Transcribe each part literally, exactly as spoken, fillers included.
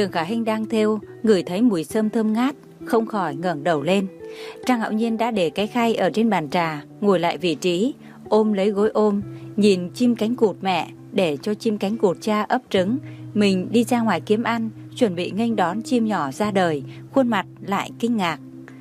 Đường Khả Hinh đang thêu, ngửi thấy mùi sâm thơm ngát, không khỏi ngẩng đầu lên. Trang Hạo Nhiên đã để cái khay ở trên bàn trà, ngồi lại vị trí, ôm lấy gối ôm, nhìn chim cánh cụt mẹ để cho chim cánh cụt cha ấp trứng. Mình đi ra ngoài kiếm ăn, chuẩn bị nghênh đón chim nhỏ ra đời, khuôn mặt lại kinh ngạc.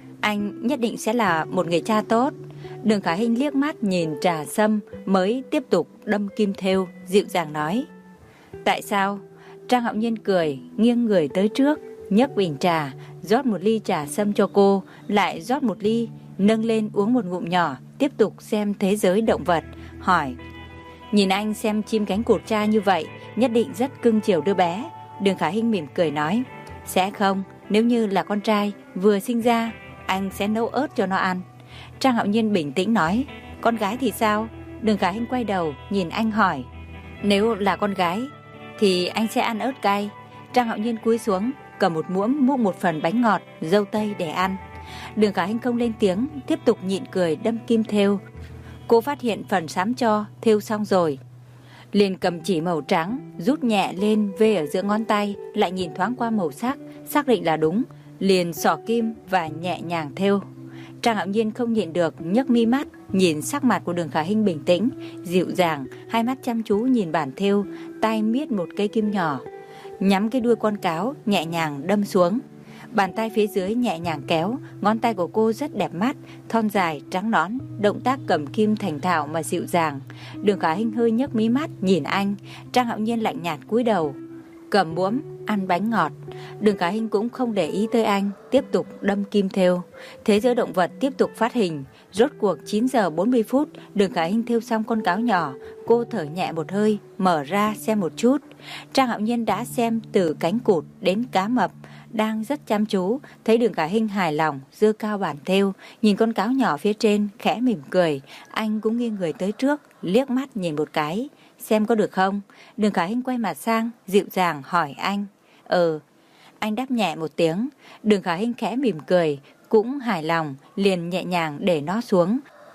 Anh nhất định sẽ là một người cha tốt. Đường Khả Hinh liếc mắt nhìn trà sâm mới tiếp tục đâm kim thêu, dịu dàng nói: Tại sao? Trang Hạo Nhiên cười, nghiêng người tới trước, nhấc bình trà, rót một ly trà sâm cho cô, lại rót một ly, nâng lên uống một ngụm nhỏ, tiếp tục xem thế giới động vật, hỏi: Nhìn anh xem chim cánh cụt cha như vậy, nhất định rất cưng chiều đứa bé. Đường Khả Hinh mỉm cười nói: Sẽ không, nếu như là con trai vừa sinh ra, anh sẽ nấu ớt cho nó ăn. Trang Hạo Nhiên bình tĩnh nói: Con gái thì sao? Đường Khả Hinh quay đầu nhìn anh hỏi: Nếu là con gái thì anh sẽ ăn ớt cay. Trang Hạo Nhiên cúi xuống, cầm một muỗng múc một phần bánh ngọt, dâu tây để ăn. Đường Khả Hinh không lên tiếng, tiếp tục nhịn cười đâm kim thêu. Cô phát hiện phần xám cho thêu xong rồi, liền cầm chỉ màu trắng, rút nhẹ lên vê ở giữa ngón tay, lại nhìn thoáng qua màu sắc, xác định là đúng, liền xỏ kim và nhẹ nhàng thêu. Trang Hạo Nhiên không nhịn được, nhấc mi mắt, nhìn sắc mặt của Đường Khả Hinh bình tĩnh, dịu dàng, hai mắt chăm chú nhìn bản thêu, tay miết một cây kim nhỏ, nhắm cái đuôi con cáo, nhẹ nhàng đâm xuống. Bàn tay phía dưới nhẹ nhàng kéo, ngón tay của cô rất đẹp mắt, thon dài, trắng nõn, động tác cầm kim thành thạo mà dịu dàng. Đường Khả Hinh hơi nhấc mí mắt nhìn anh, Trang Hạo Nhiên lạnh nhạt cúi đầu, cầm muỗng ăn bánh ngọt. Đường Khả Hinh cũng không để ý tới anh, tiếp tục đâm kim thêu. Thế giới động vật tiếp tục phát hình. Rốt cuộc chín giờ bốn mươi phút, Đường Khả Hinh thêu xong con cáo nhỏ, cô thở nhẹ một hơi, mở ra xem một chút. Trang Hạo Nhiên đã xem từ cánh cụt đến cá mập, đang rất chăm chú. Thấy Đường Khả Hinh hài lòng, giơ cao bản thêu, nhìn con cáo nhỏ phía trên, khẽ mỉm cười. Anh cũng nghiêng người tới trước, liếc mắt nhìn một cái, xem có được không. Đường Khả Hinh quay mặt sang, dịu dàng hỏi anh: Ừ. Anh đáp nhẹ một tiếng. Đường Khả Hinh khẽ mỉm cười, cũng hài lòng, liền nhẹ nhàng để nó xuống.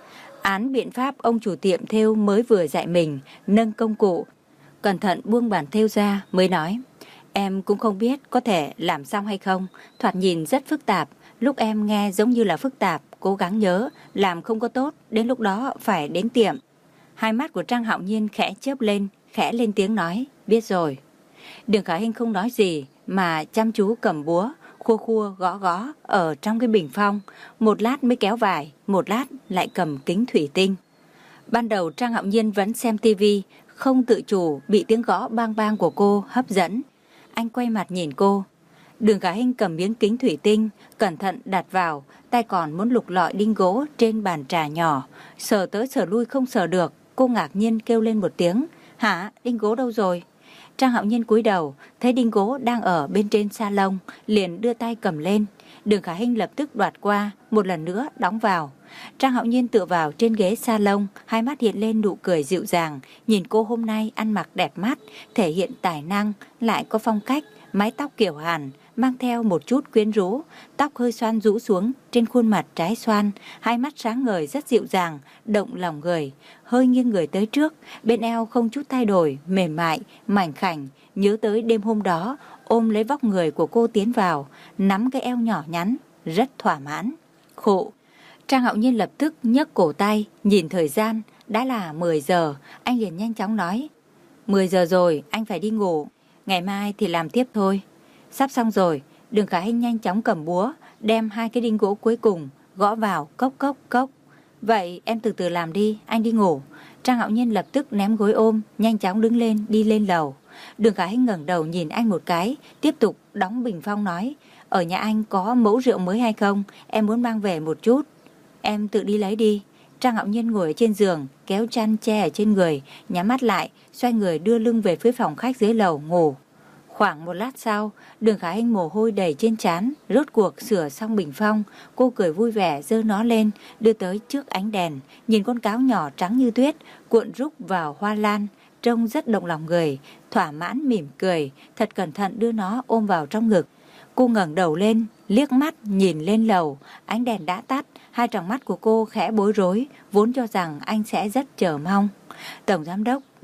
Án biện pháp ông chủ tiệm thêu mới vừa dạy mình, nâng công cụ, cẩn thận buông bàn thêu ra mới nói: Em cũng không biết có thể làm xong hay không, thoạt nhìn rất phức tạp, lúc em nghe giống như là phức tạp, cố gắng nhớ, làm không có tốt, đến lúc đó phải đến tiệm. Hai mắt của Trang Hạo Nhiên khẽ chớp lên, khẽ lên tiếng nói: Biết rồi. Đường Khả Hinh không nói gì mà chăm chú cầm búa, khua khua gõ gõ ở trong cái bình phong, một lát mới kéo vải, một lát lại cầm kính thủy tinh. Ban đầu Trang Hạo Nhiên vẫn xem tivi, không tự chủ bị tiếng gõ bang bang của cô hấp dẫn. Anh quay mặt nhìn cô. Đường Khả Hinh cầm miếng kính thủy tinh, cẩn thận đặt vào, tay còn muốn lục lọi đinh gỗ trên bàn trà nhỏ, sờ tới sờ lui không sờ được. Cô ngạc nhiên kêu lên một tiếng: Hả, đinh gỗ đâu rồi? Trang Hạo Nhiên cúi đầu, thấy đinh gỗ đang ở bên trên salon, liền đưa tay cầm lên. Đường Khả Hinh lập tức đoạt qua, một lần nữa đóng vào. Trang Hạo Nhiên tựa vào trên ghế salon, hai mắt hiện lên nụ cười dịu dàng, nhìn cô hôm nay ăn mặc đẹp mắt, thể hiện tài năng, lại có phong cách, mái tóc kiểu Hàn, mang theo một chút quyến rũ, tóc hơi xoăn rũ xuống trên khuôn mặt trái xoan, hai mắt sáng ngời rất dịu dàng, động lòng người. Hơi nghiêng người tới trước, bên eo không chút thay đổi, mềm mại, mảnh khảnh, nhớ tới đêm hôm đó, ôm lấy vóc người của cô tiến vào, nắm cái eo nhỏ nhắn, rất thỏa mãn. Khụ. Trang Hạo Nhiên lập tức nhấc cổ tay, nhìn thời gian, đã là mười giờ, anh liền nhanh chóng nói: mười giờ rồi, anh phải đi ngủ, ngày mai thì làm tiếp thôi. Sắp xong rồi. Đường Khả Hinh nhanh chóng cầm búa, đem hai cái đinh gỗ cuối cùng gõ vào, cốc cốc cốc. Vậy em từ từ làm đi, anh đi ngủ. Trang Hạo Nhiên lập tức ném gối ôm, nhanh chóng đứng lên đi lên lầu. Đường Khả Hinh ngẩng đầu nhìn anh một cái, tiếp tục đóng bình phong nói: Ở nhà anh có mẫu rượu mới hay không? Em muốn mang về một chút. Em tự đi lấy đi. Trang Hạo Nhiên ngồi ở trên giường, kéo chăn che ở trên người, nhắm mắt lại, xoay người đưa lưng về phía phòng khách dưới lầu ngủ. Khoảng một lát sau, Đường Khả Hinh mồ hôi đầy trên trán, rốt cuộc sửa xong bình phong, cô cười vui vẻ giơ nó lên, đưa tới trước ánh đèn, nhìn con cáo nhỏ trắng như tuyết, cuộn rúc vào hoa lan, trông rất động lòng người, thỏa mãn mỉm cười, thật cẩn thận đưa nó ôm vào trong ngực. Cô ngẩng đầu lên, liếc mắt nhìn lên lầu, ánh đèn đã tắt, hai tròng mắt của cô khẽ bối rối, vốn cho rằng anh sẽ rất chờ mong. Tổng giám đốc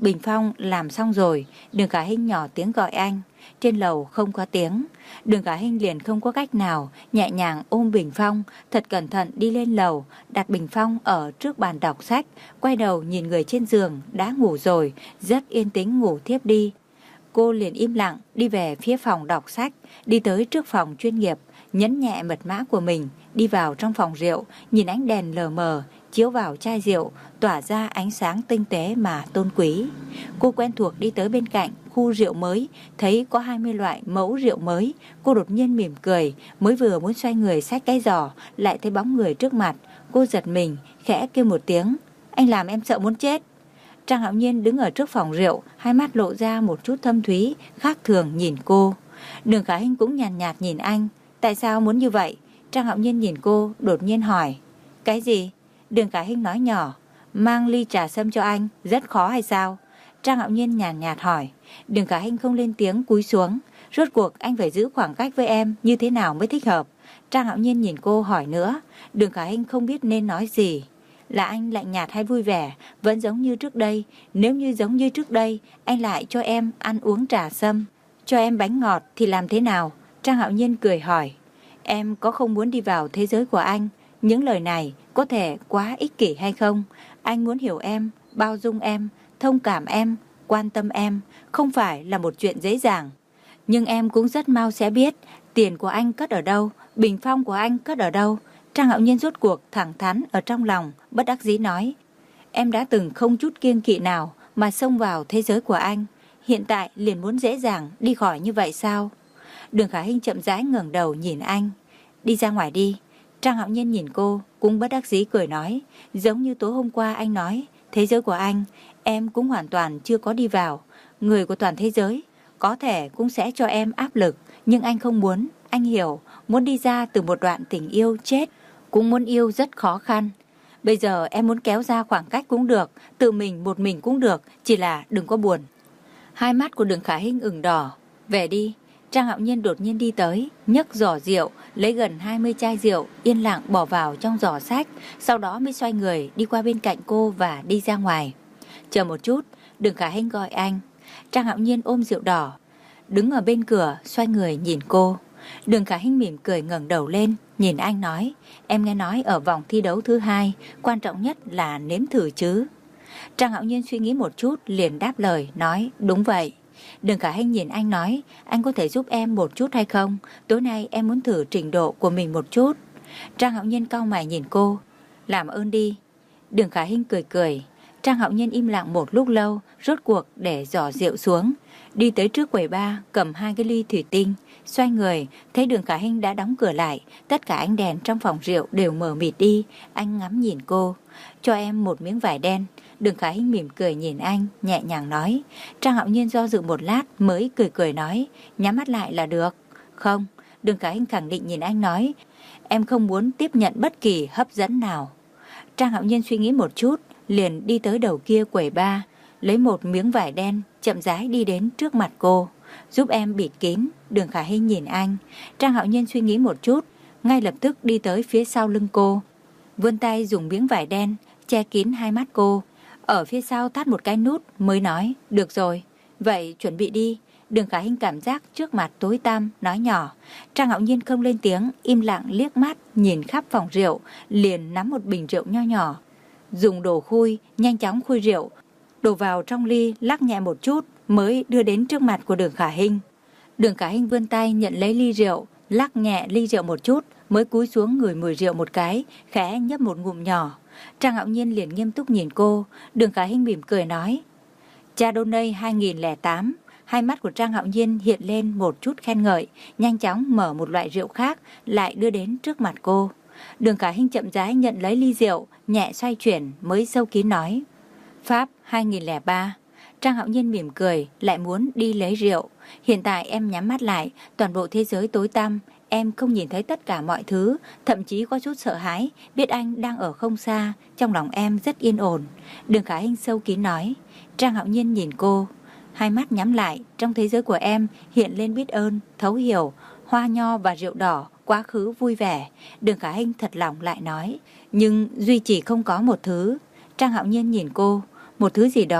bình phong làm xong rồi. Đường Khả Hinh nhỏ tiếng gọi anh. Trên lầu không có tiếng. Đường Khả Hinh liền không có cách nào, nhẹ nhàng ôm bình phong, thật cẩn thận đi lên lầu, đặt bình phong ở trước bàn đọc sách, quay đầu nhìn người trên giường đã ngủ rồi, rất yên tĩnh ngủ thiếp đi. Cô liền im lặng đi về phía phòng đọc sách, đi tới trước phòng chuyên nghiệp, nhấn nhẹ mật mã của mình, đi vào trong phòng rượu, nhìn ánh đèn lờ mờ chiếu vào chai rượu, tỏa ra ánh sáng tinh tế mà tôn quý. Cô quen thuộc đi tới bên cạnh khu rượu mới, thấy có hai mươi loại mẫu rượu mới. Cô đột nhiên mỉm cười, mới vừa muốn xoay người xách cái giỏ, lại thấy bóng người trước mặt. Cô giật mình, khẽ kêu một tiếng, anh làm em sợ muốn chết. Trang Hạo Nhiên đứng ở trước phòng rượu, hai mắt lộ ra một chút thâm thúy, khác thường nhìn cô. Đường Khả Hinh cũng nhàn nhạt, nhạt nhìn anh. Tại sao muốn như vậy? Trang Hạo Nhiên nhìn cô, đột nhiên hỏi. Cái gì? Đường Khả Hinh nói nhỏ. Mang ly trà sâm cho anh, rất khó hay sao? Trang Hạo Nhiên nhàn nhạt, nhạt hỏi. Đường Khả Hinh không lên tiếng, cúi xuống. Rốt cuộc anh phải giữ khoảng cách với em như thế nào mới thích hợp? Trang Hạo Nhiên nhìn cô hỏi nữa. Đường Khả Hinh không biết nên nói gì. Là anh lạnh nhạt hay vui vẻ? Vẫn giống như trước đây. Nếu như giống như trước đây, anh lại cho em ăn uống trà sâm, cho em bánh ngọt thì làm thế nào? Trang Hạo Nhiên cười hỏi. Em có không muốn đi vào thế giới của anh? Những lời này có thể quá ích kỷ hay không? Anh muốn hiểu em, bao dung em, thông cảm em, quan tâm em, không phải là một chuyện dễ dàng. Nhưng em cũng rất mau sẽ biết tiền của anh cất ở đâu, bình phong của anh cất ở đâu. Trang Hạo Nhiên rốt cuộc thẳng thắn ở trong lòng, bất đắc dĩ nói. Em đã từng không chút kiêng kỵ nào mà xông vào thế giới của anh, hiện tại liền muốn dễ dàng đi khỏi như vậy sao? Đường Khả Hinh chậm rãi ngẩng đầu nhìn anh. Đi ra ngoài đi. Trang Hạo Nhiên nhìn cô, cũng bất đắc dĩ cười nói. Giống như tối hôm qua anh nói, thế giới của anh, em cũng hoàn toàn chưa có đi vào. Người của toàn thế giới, có thể cũng sẽ cho em áp lực. Nhưng anh không muốn, anh hiểu, muốn đi ra từ một đoạn tình yêu chết, cũng muốn yêu rất khó khăn. Bây giờ em muốn kéo ra khoảng cách cũng được, tự mình một mình cũng được, chỉ là đừng có buồn. Hai mắt của Đường Khả Hinh ửng đỏ. Về đi. Trang Hạo Nhiên đột nhiên đi tới, nhấc giỏ rượu, lấy gần hai mươi chai rượu, yên lặng bỏ vào trong giỏ sách, sau đó mới xoay người đi qua bên cạnh cô và đi ra ngoài. Chờ một chút, Đường Khả Hinh gọi anh. Trang Hạo Nhiên ôm rượu đỏ, đứng ở bên cửa, xoay người nhìn cô. Đường Khả Hinh mỉm cười ngẩng đầu lên, nhìn anh nói, em nghe nói ở vòng thi đấu thứ hai, quan trọng nhất là nếm thử chứ. Trang Hạo Nhiên suy nghĩ một chút, liền đáp lời, nói, đúng vậy. Đường Khả Hinh nhìn anh nói, anh có thể giúp em một chút hay không? Tối nay em muốn thử trình độ của mình một chút. Trang Hạo Nhiên cau mày nhìn cô, làm ơn đi. Đường Khả Hinh cười cười. Trang Hạo Nhiên im lặng một lúc lâu, rốt cuộc để giỏ rượu xuống, đi tới trước quầy bar, cầm hai cái ly thủy tinh, xoay người, thấy Đường Khả Hinh đã đóng cửa lại, tất cả ánh đèn trong phòng rượu đều mờ mịt đi. Anh ngắm nhìn cô, cho em một miếng vải đen. Đường Khả Hinh mỉm cười nhìn anh, nhẹ nhàng nói. Trang Hạo Nhiên do dự một lát mới cười cười nói, nhắm mắt lại là được. Không. Đường Khả Hinh khẳng định nhìn anh nói, em không muốn tiếp nhận bất kỳ hấp dẫn nào. Trang Hạo Nhiên suy nghĩ một chút, liền đi tới đầu kia quầy bar, lấy một miếng vải đen, chậm rãi đi đến trước mặt cô. Giúp em bịt kín. Đường Khả Hinh nhìn anh. Trang Hạo Nhiên suy nghĩ một chút, ngay lập tức đi tới phía sau lưng cô, vươn tay dùng miếng vải đen che kín hai mắt cô, ở phía sau thắt một cái nút mới nói, được rồi, vậy chuẩn bị đi. Đường Khả Hinh cảm giác trước mặt tối tăm, nói nhỏ. Trang Hạo Nhiên không lên tiếng, im lặng liếc mắt nhìn khắp phòng rượu, liền nắm một bình rượu nho nhỏ, dùng đồ khui nhanh chóng khui rượu, đổ vào trong ly, lắc nhẹ một chút mới đưa đến trước mặt của Đường Khả Hinh. Đường Khả Hinh vươn tay nhận lấy ly rượu, lắc nhẹ ly rượu một chút mới cúi xuống ngửi mùi rượu một cái, khẽ nhấp một ngụm nhỏ. Trang Hạo Nhiên liền nghiêm túc nhìn cô. Đường Khả Hinh mỉm cười nói, Chardonnay hai nghìn lẻ tám. Hai mắt của Trang Hạo Nhiên hiện lên một chút khen ngợi, nhanh chóng mở một loại rượu khác, lại đưa đến trước mặt cô. Đường Khả Hinh chậm rãi nhận lấy ly rượu, nhẹ xoay chuyển mới sâu kín nói, Pháp hai nghìn lẻ ba. Trang Hạo Nhiên mỉm cười, lại muốn đi lấy rượu. Hiện tại em nhắm mắt lại, toàn bộ thế giới tối tăm, em không nhìn thấy tất cả mọi thứ, thậm chí có chút sợ hãi, biết anh đang ở không xa, trong lòng em rất yên ổn. Đường Khả Hinh sâu kín nói. Trang Hạo Nhiên nhìn cô, hai mắt nhắm lại, trong thế giới của em hiện lên biết ơn, thấu hiểu, hoa nho và rượu đỏ, quá khứ vui vẻ. Đường Khả Hinh thật lòng lại nói, nhưng duy chỉ không có một thứ. Trang Hạo Nhiên nhìn cô, một thứ gì đó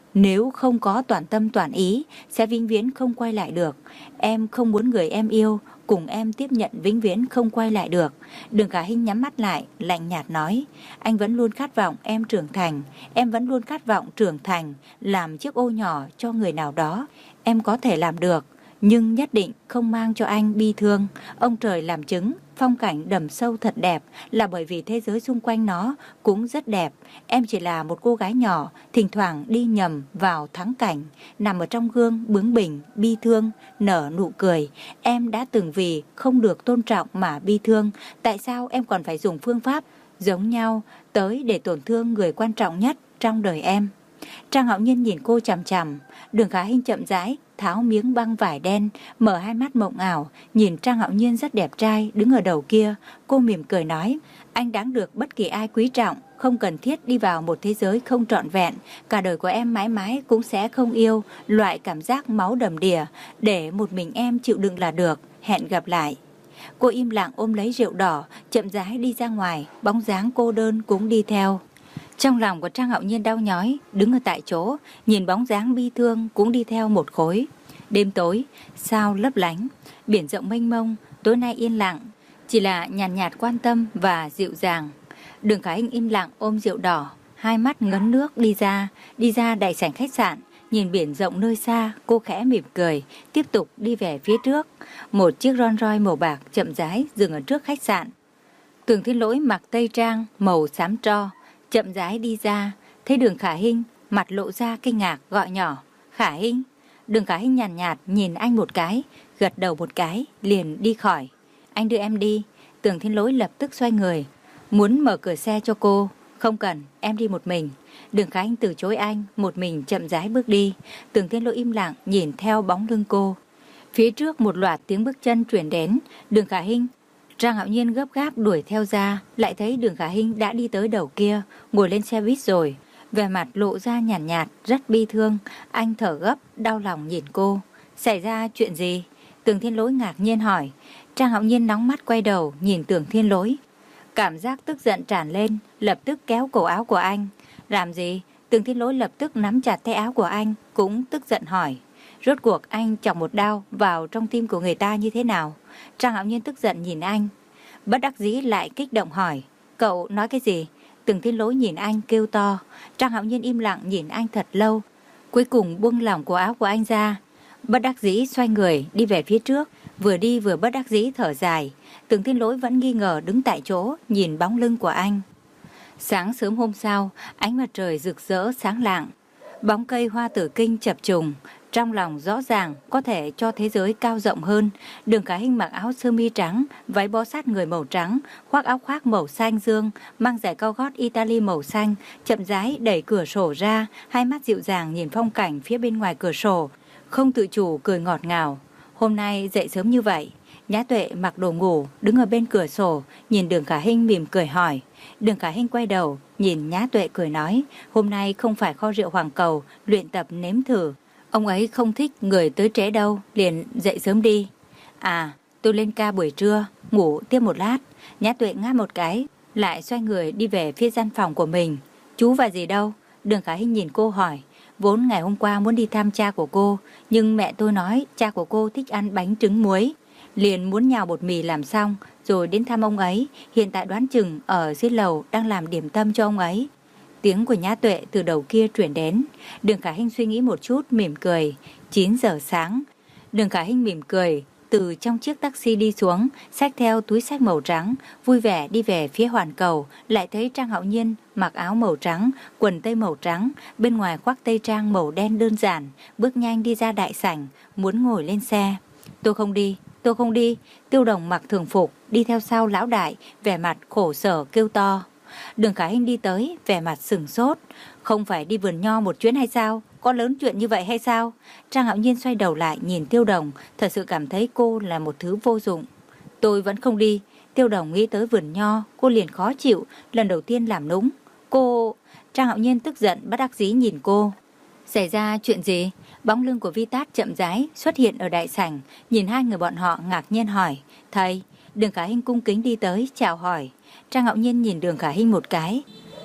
Nếu không có toàn tâm toàn ý, sẽ vĩnh viễn không quay lại được. Em không muốn người em yêu cùng em tiếp nhận vĩnh viễn không quay lại được. Đường Khả Hinh nhắm mắt lại, lạnh nhạt nói, anh vẫn luôn khát vọng em trưởng thành, em vẫn luôn khát vọng trưởng thành, làm chiếc ô nhỏ cho người nào đó. Em có thể làm được, nhưng nhất định không mang cho anh bi thương. Ông trời làm chứng, phong cảnh đầm sâu thật đẹp là bởi vì thế giới xung quanh nó cũng rất đẹp. Em chỉ là một cô gái nhỏ, thỉnh thoảng đi nhầm vào thắng cảnh, nằm ở trong gương bướng bỉnh, bi thương, nở nụ cười. Em đã từng vì không được tôn trọng mà bi thương. Tại sao em còn phải dùng phương pháp giống nhau tới để tổn thương người quan trọng nhất trong đời em? Trang Hạo Nhiên nhìn cô chằm chằm. Đường Khả Hinh chậm rãi tháo miếng băng vải đen, mở hai mắt mộng ảo, nhìn Trang Hạo Nhiên rất đẹp trai đứng ở đầu kia. Cô mỉm cười nói, anh đáng được bất kỳ ai quý trọng, không cần thiết đi vào một thế giới không trọn vẹn. Cả đời của em mãi mãi cũng sẽ không yêu loại cảm giác máu đầm đìa, để một mình em chịu đựng là được. Hẹn gặp lại. Cô im lặng ôm lấy rượu đỏ, chậm rãi đi ra ngoài, bóng dáng cô đơn cũng đi theo. Trong lòng của Trang Hạo Nhiên đau nhói, đứng ở tại chỗ, nhìn bóng dáng bi thương cũng đi theo một khối. Đêm tối, sao lấp lánh, biển rộng mênh mông, tối nay yên lặng, chỉ là nhàn nhạt, nhạt quan tâm và dịu dàng. Đường Khả Hinh im lặng ôm rượu đỏ, hai mắt ngấn nước đi ra, đi ra đại sảnh khách sạn, nhìn biển rộng nơi xa, cô khẽ mỉm cười, tiếp tục đi về phía trước. Một chiếc Rolls Royce màu bạc chậm rãi dừng ở trước khách sạn. Tưởng Thiên Lỗi mặc tây trang màu xám tro, chậm rãi đi ra, thấy Đường Khả Hinh, mặt lộ ra kinh ngạc gọi nhỏ, Khả Hinh. Đường Khả Hinh nhàn nhạt, nhạt nhìn anh một cái, gật đầu một cái, liền đi khỏi. Anh đưa em đi. Tưởng Thiên Lỗi lập tức xoay người, muốn mở cửa xe cho cô. Không cần, em đi một mình. Đường Khả Hinh từ chối anh, một mình chậm rãi bước đi. Tưởng Thiên Lỗi im lặng nhìn theo bóng lưng cô. Phía trước một loạt tiếng bước chân truyền đến. Đường Khả Hinh, Trang Hạo Nhiên gấp gáp đuổi theo ra, lại thấy Đường Khả Hinh đã đi tới đầu kia, ngồi lên xe buýt rồi. Vẻ mặt lộ ra nhàn nhạt, nhạt, rất bi thương. Anh thở gấp, đau lòng nhìn cô. Xảy ra chuyện gì? Tưởng Thiên Lỗi ngạc nhiên hỏi. Trang Hạo Nhiên nóng mắt quay đầu, nhìn Tưởng Thiên Lỗi. Cảm giác tức giận tràn lên, lập tức kéo cổ áo của anh. Làm gì? Tưởng Thiên Lỗi lập tức nắm chặt tay áo của anh, cũng tức giận hỏi. Rốt cuộc anh chọc một đao vào trong tim của người ta như thế nào? Trang Hạo Nhiên tức giận nhìn anh. Bất đắc dĩ lại kích động hỏi. Cậu nói cái gì? Tưởng Thiên Lỗi nhìn anh kêu to. Trang Hạo Nhiên im lặng nhìn anh thật lâu, cuối cùng buông lỏng cổ áo của anh ra. Bất đắc dĩ xoay người đi về phía trước, vừa đi vừa bất đắc dĩ thở dài. Tưởng Thiên Lỗi vẫn nghi ngờ đứng tại chỗ nhìn bóng lưng của anh. Sáng sớm hôm sau, ánh mặt trời rực rỡ sáng lạng, bóng cây hoa tử kinh chập trùng. Trong lòng rõ ràng có thể cho thế giới cao rộng hơn. Đường Khả Hinh mặc áo sơ mi trắng, váy bó sát người màu trắng, khoác áo khoác màu xanh dương, mang giày cao gót Italy màu xanh, chậm rãi đẩy cửa sổ ra, hai mắt dịu dàng nhìn phong cảnh phía bên ngoài cửa sổ, không tự chủ cười ngọt ngào. Hôm nay dậy sớm như vậy. Nhã Tuệ mặc đồ ngủ, đứng ở bên cửa sổ, nhìn Đường Khả Hinh mỉm cười hỏi. Đường Khả Hinh quay đầu, nhìn Nhã Tuệ cười nói, hôm nay không phải kho rượu Hoàng Cầu, luyện tập nếm thử. Ông ấy không thích người tới trễ đâu, liền dậy sớm đi. À, tôi lên ca buổi trưa, ngủ tiếp một lát. Nhã Tuệ ngáp một cái, lại xoay người đi về phía gian phòng của mình. Chú và dì đâu? Đường Khả Hinh nhìn cô hỏi. Vốn ngày hôm qua muốn đi thăm cha của cô, nhưng mẹ tôi nói cha của cô thích ăn bánh trứng muối, liền muốn nhào bột mì làm xong rồi đến thăm ông ấy. Hiện tại đoán chừng ở dưới lầu đang làm điểm tâm cho ông ấy. Tiếng của Nhã Tuệ từ đầu kia truyền đến. Đường Khả Hinh suy nghĩ một chút mỉm cười. Chín giờ sáng. Đường Khả Hinh mỉm cười, từ trong chiếc taxi đi xuống, xách theo túi xách màu trắng, vui vẻ đi về phía Hoàn Cầu. Lại thấy Trang Hạo Nhiên mặc áo màu trắng, quần tây màu trắng, bên ngoài khoác tây trang màu đen đơn giản, bước nhanh đi ra đại sảnh, muốn ngồi lên xe. Tôi không đi, tôi không đi. Tiêu Đồng mặc thường phục đi theo sau lão đại, vẻ mặt khổ sở kêu to. Đường Khả Hinh đi tới, vẻ mặt sửng sốt. Không phải đi vườn nho một chuyến hay sao? Có lớn chuyện như vậy hay sao? Trang Hạo Nhiên xoay đầu lại nhìn Tiêu Đồng, thật sự cảm thấy cô là một thứ vô dụng. Tôi vẫn không đi. Tiêu Đồng nghĩ tới vườn nho, cô liền khó chịu, lần đầu tiên làm nũng. Cô... Trang Hạo Nhiên tức giận bất đắc dĩ nhìn cô. Xảy ra chuyện gì? Bóng lưng của Vi Tát chậm rãi xuất hiện ở đại sảnh, nhìn hai người bọn họ ngạc nhiên hỏi. Thầy. Đường Khả Hinh cung kính đi tới chào hỏi. Trang Hạo Nhiên nhìn Đường Khả Hinh một cái.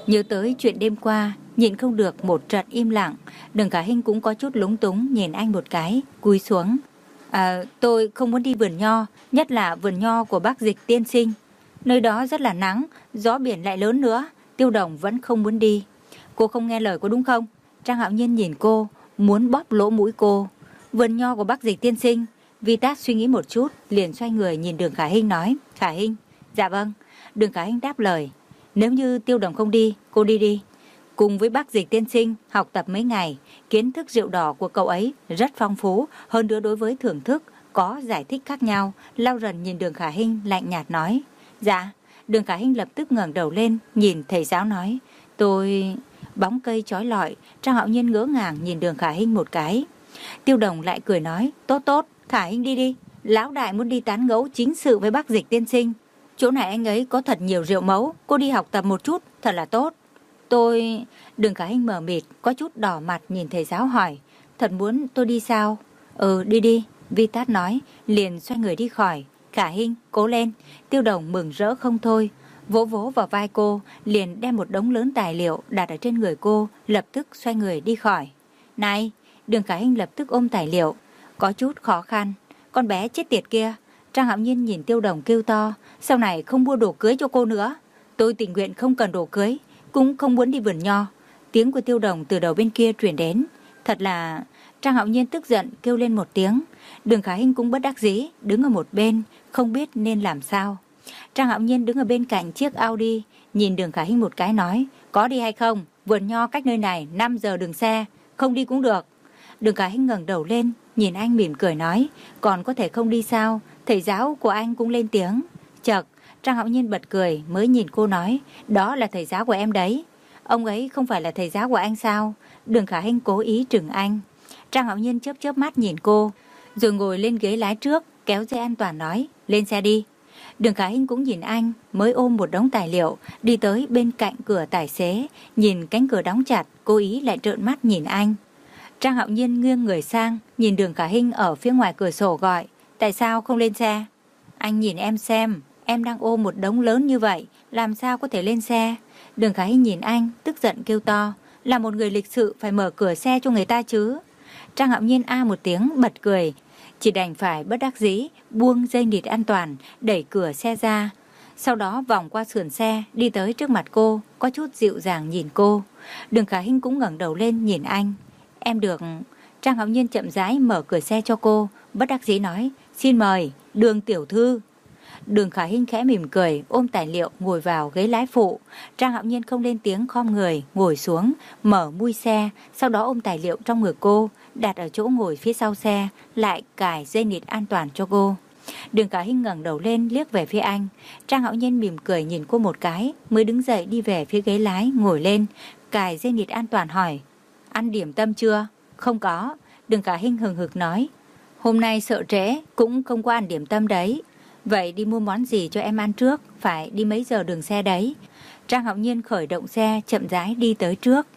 Nhớ tới chuyện đêm qua, nhịn không được một trận im lặng. Đường Khả Hinh cũng có chút lúng túng nhìn anh một cái, cúi xuống. À, tôi không muốn đi vườn nho, nhất là vườn nho của bác Dịch tiên sinh. Nơi đó rất là nắng, gió biển lại lớn nữa. Tiêu Đồng vẫn không muốn đi. Cô không nghe lời có đúng không? Trang Hạo Nhiên nhìn cô, muốn bóp lỗ mũi cô. Vườn nho của bác Dịch tiên sinh. Vitas suy nghĩ một chút, liền xoay người nhìn Đường Khả Hinh nói. Khả Hinh, dạ vâng. Đường Khả Hinh đáp lời. Nếu như Tiêu Đồng không đi, cô đi đi. Cùng với bác Dịch tiên sinh học tập mấy ngày, kiến thức rượu đỏ của cậu ấy rất phong phú, hơn nữa đối với thưởng thức có giải thích khác nhau. Lau Rần nhìn Đường Khả Hinh lạnh nhạt nói. Dạ. Đường Khả Hinh lập tức ngẩng đầu lên, nhìn thầy giáo nói. Tôi... Bóng cây chói lọi, Trang Hạo Nhiên ngỡ ngàng nhìn Đường Khả Hinh một cái. Tiêu Đồng lại cười nói. Tốt tốt, Khả Hinh đi đi. Lão đại muốn đi tán gẫu chính sự với bác Dịch tiên sinh. Chỗ này anh ấy có thật nhiều rượu mẫu, cô đi học tập một chút, thật là tốt. Tôi... Đường Khả Hinh mờ mịt, có chút đỏ mặt nhìn thầy giáo hỏi. Thật muốn tôi đi sao? Ừ, đi đi. Vitas nói, liền xoay người đi khỏi. Khả Hinh, cố lên. Tiêu Đồng mừng rỡ không thôi. Vỗ vỗ vào vai cô, liền đem một đống lớn tài liệu đặt ở trên người cô, lập tức xoay người đi khỏi. Này, Đường Khả Hinh lập tức ôm tài liệu. Có chút khó khăn. Con bé chết tiệt kia. Trang Hạo Nhiên nhìn Tiêu Đồng kêu to. Sau này không mua đồ cưới cho cô nữa. Tôi tình nguyện không cần đồ cưới, cũng không muốn đi vườn nho. Tiếng của Tiêu Đồng từ đầu bên kia truyền đến. Thật là... Trang Hạo Nhiên tức giận kêu lên một tiếng. Đường Khả Hinh cũng bất đắc dĩ, đứng ở một bên, không biết nên làm sao. Trang Hạo Nhiên đứng ở bên cạnh chiếc Audi, nhìn Đường Khả Hinh một cái nói. Có đi hay không? Vườn nho cách nơi này năm giờ đường xe, không đi cũng được. Đường Khả Hinh ngẩng đầu lên, nhìn anh mỉm cười nói. Còn có thể không đi sao? Thầy giáo của anh cũng lên tiếng. Chợt, Trang Hạo Nhiên bật cười mới nhìn cô nói. Đó là thầy giáo của em đấy. Ông ấy không phải là thầy giáo của anh sao? Đường Khả Hinh cố ý trừng anh. Trang Hạo Nhiên chớp chớp mắt nhìn cô, rồi ngồi lên ghế lái trước, kéo dây an toàn nói. Lên xe đi. Đường Khả Hinh cũng nhìn anh, mới ôm một đống tài liệu, đi tới bên cạnh cửa tài xế, nhìn cánh cửa đóng chặt, cố ý lại trợn mắt nhìn anh. Trang Hạo Nhiên nghiêng người sang, nhìn Đường Khả Hinh ở phía ngoài cửa sổ gọi. Tại sao không lên xe? Anh nhìn em xem, em đang ôm một đống lớn như vậy, làm sao có thể lên xe? Đường Khả Hinh nhìn anh, tức giận kêu to. Là một người lịch sự phải mở cửa xe cho người ta chứ. Trang Hạo Nhiên a một tiếng bật cười, chỉ đành phải bất đắc dĩ buông dây nịt an toàn, đẩy cửa xe ra. Sau đó vòng qua sườn xe, đi tới trước mặt cô, có chút dịu dàng nhìn cô. Đường Khả Hinh cũng ngẩng đầu lên nhìn anh. Em được... Trang Hạo Nhiên chậm rãi mở cửa xe cho cô, bất đắc dĩ nói. Xin mời, Đường tiểu thư. Đường Khả Hinh khẽ mỉm cười, ôm tài liệu ngồi vào ghế lái phụ. Trang Hạo Nhiên không lên tiếng, khom người ngồi xuống, mở mui xe, sau đó ôm tài liệu trong ngực cô, đặt ở chỗ ngồi phía sau xe, lại cài dây nịt an toàn cho cô. Đường Khả Hinh ngẩng đầu lên liếc về phía anh. Trang Hạo Nhiên mỉm cười nhìn cô một cái, mới đứng dậy đi về phía ghế lái, ngồi lên, cài dây nịt an toàn hỏi. Ăn điểm tâm chưa? Không có. Đường Khả Hinh hừng hực nói. Hôm nay sợ trễ, cũng không có ăn điểm tâm đấy. Vậy đi mua món gì cho em ăn trước? Phải đi mấy giờ đường xe đấy? Trang Hạo Nhiên khởi động xe, chậm rãi đi tới trước.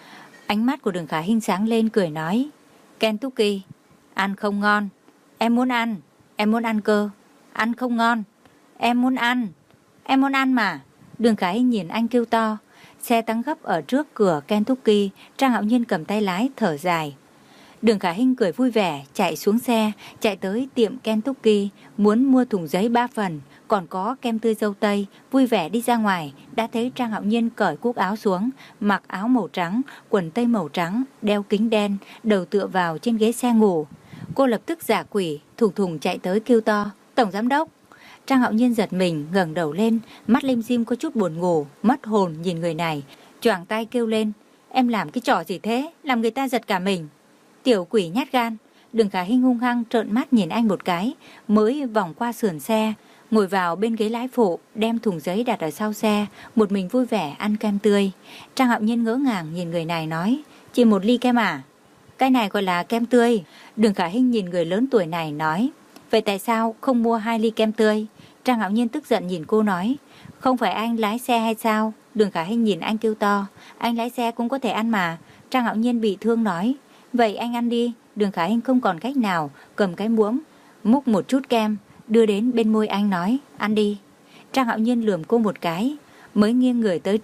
Ánh mắt của Đường Khả Hinh sáng lên cười nói. Kentucky, ăn không ngon. Em muốn ăn, em muốn ăn cơ. Ăn không ngon, em muốn ăn, em muốn ăn mà. Đường Khả Hinh nhìn anh kêu to. Xe tăng gấp ở trước cửa Kentucky. Trang Hạo Nhiên cầm tay lái thở dài. Đường Khả Hinh cười vui vẻ, chạy xuống xe, chạy tới tiệm Kentucky, muốn mua thùng giấy ba phần, còn có kem tươi dâu tây, vui vẻ đi ra ngoài, đã thấy Trang Hạo Nhiên cởi cúc áo xuống, mặc áo màu trắng, quần tây màu trắng, đeo kính đen, đầu tựa vào trên ghế xe ngủ. Cô lập tức giả quỷ, thùng thùng chạy tới kêu to, Tổng Giám Đốc. Trang Hạo Nhiên giật mình, ngẩng đầu lên, mắt lim dim có chút buồn ngủ, mất hồn nhìn người này, choàng tay kêu lên, em làm cái trò gì thế, làm người ta giật cả mình. Tiểu quỷ nhát gan. Đường Khả Hinh hung hăng trợn mắt nhìn anh một cái, mới vòng qua sườn xe, ngồi vào bên ghế lái phụ, đem thùng giấy đặt ở sau xe, một mình vui vẻ ăn kem tươi. Trang Hạo Nhiên ngỡ ngàng nhìn người này nói, chỉ một ly kem à? Cái này gọi là kem tươi. Đường Khả Hinh nhìn người lớn tuổi này nói, vậy tại sao không mua hai ly kem tươi? Trang Hạo Nhiên tức giận nhìn cô nói, không phải anh lái xe hay sao? Đường Khả Hinh nhìn anh kêu to, anh lái xe cũng có thể ăn mà. Trang Hạo Nhiên bị thương nói, vậy anh ăn đi. Đường Khả Hinh không còn cách nào, cầm cái muỗng, múc một chút kem, đưa đến bên môi anh nói, ăn đi. Trang Hạo Nhiên lườm cô một cái, mới nghiêng người tới trước,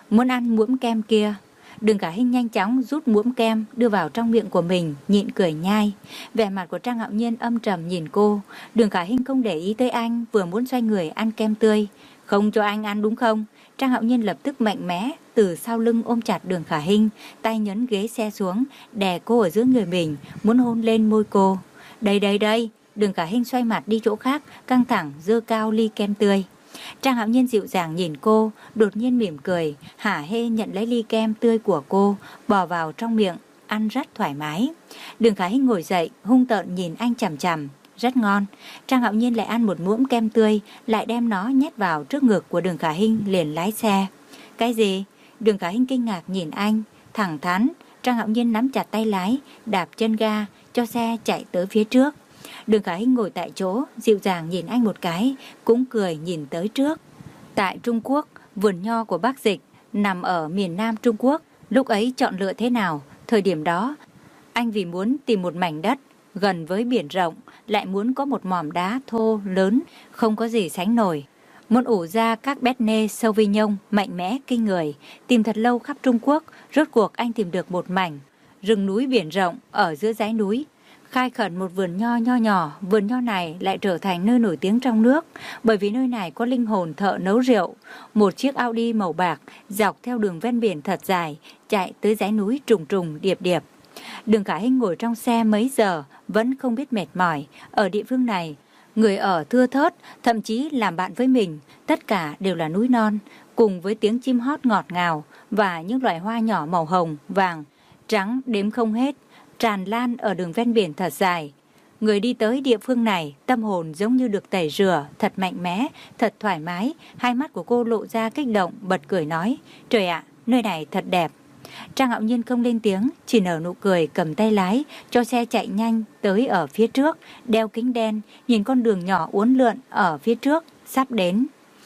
muốn ăn muỗng kem kia. Đường Khả Hinh nhanh chóng rút muỗng kem đưa vào trong miệng của mình, nhịn cười nhai. Vẻ mặt của Trang Hạo Nhiên âm trầm nhìn cô. Đường Khả Hinh không để ý tới anh, vừa muốn xoay người ăn kem tươi. Không cho anh ăn đúng không? Trang Hạo Nhiên lập tức mạnh mẽ từ sau lưng ôm chặt Đường Khả Hinh, tay nhấn ghế xe xuống, đè cô ở giữa người mình, muốn hôn lên môi cô. Đây đây đây. Đường Khả Hinh xoay mặt đi chỗ khác, căng thẳng giơ cao ly kem tươi. Trang Hạo Nhiên dịu dàng nhìn cô, đột nhiên mỉm cười, hả hê nhận lấy ly kem tươi của cô, bỏ vào trong miệng, ăn rất thoải mái. Đường Khả Hinh ngồi dậy, hung tợn nhìn anh chằm chằm, rất ngon. Trang Hạo Nhiên lại ăn một muỗng kem tươi, lại đem nó nhét vào trước ngực của Đường Khả Hinh, liền lái xe. Cái gì? Đường Khả Hinh kinh ngạc nhìn anh, thẳng thắn. Trang Hạo Nhiên nắm chặt tay lái, đạp chân ga, cho xe chạy tới phía trước. Đường Khả Hinh ngồi tại chỗ, dịu dàng nhìn anh một cái, cũng cười nhìn tới trước. Tại Trung Quốc, vườn nho của bác Dịch nằm ở miền Nam Trung Quốc. Lúc ấy chọn lựa thế nào? Thời điểm đó, anh vì muốn tìm một mảnh đất gần với biển rộng, lại muốn có một mỏm đá thô lớn, không có gì sánh nổi. Muốn ủ ra các Bernet Sauvignon mạnh mẽ kinh người, tìm thật lâu khắp Trung Quốc, rốt cuộc anh tìm được một mảnh rừng núi biển rộng ở giữa dãy núi, khai khẩn một vườn nho nho nhỏ. Vườn nho này lại trở thành nơi nổi tiếng trong nước, bởi vì nơi này có linh hồn thợ nấu rượu. Một chiếc Audi màu bạc dọc theo đường ven biển thật dài, chạy tới dãy núi trùng trùng điệp điệp. Đường Khả Hinh ngồi trong xe mấy giờ vẫn không biết mệt mỏi. Ở địa phương này, người ở thưa thớt, thậm chí làm bạn với mình, tất cả đều là núi non, cùng với tiếng chim hót ngọt ngào và những loài hoa nhỏ màu hồng, vàng, trắng đếm không hết, tràn lan ở đường ven biển thật dài. Người đi tới địa phương này, tâm hồn giống như được tẩy rửa, thật mạnh mẽ, thật thoải mái. Hai mắt của cô lộ ra kích động, bật cười nói, trời ạ, nơi này thật đẹp. Trang Hạo Nhiên không lên tiếng, chỉ nở nụ cười, cầm tay lái, cho xe chạy nhanh tới ở phía trước, đeo kính đen, nhìn con đường nhỏ uốn lượn ở phía trước, sắp đến.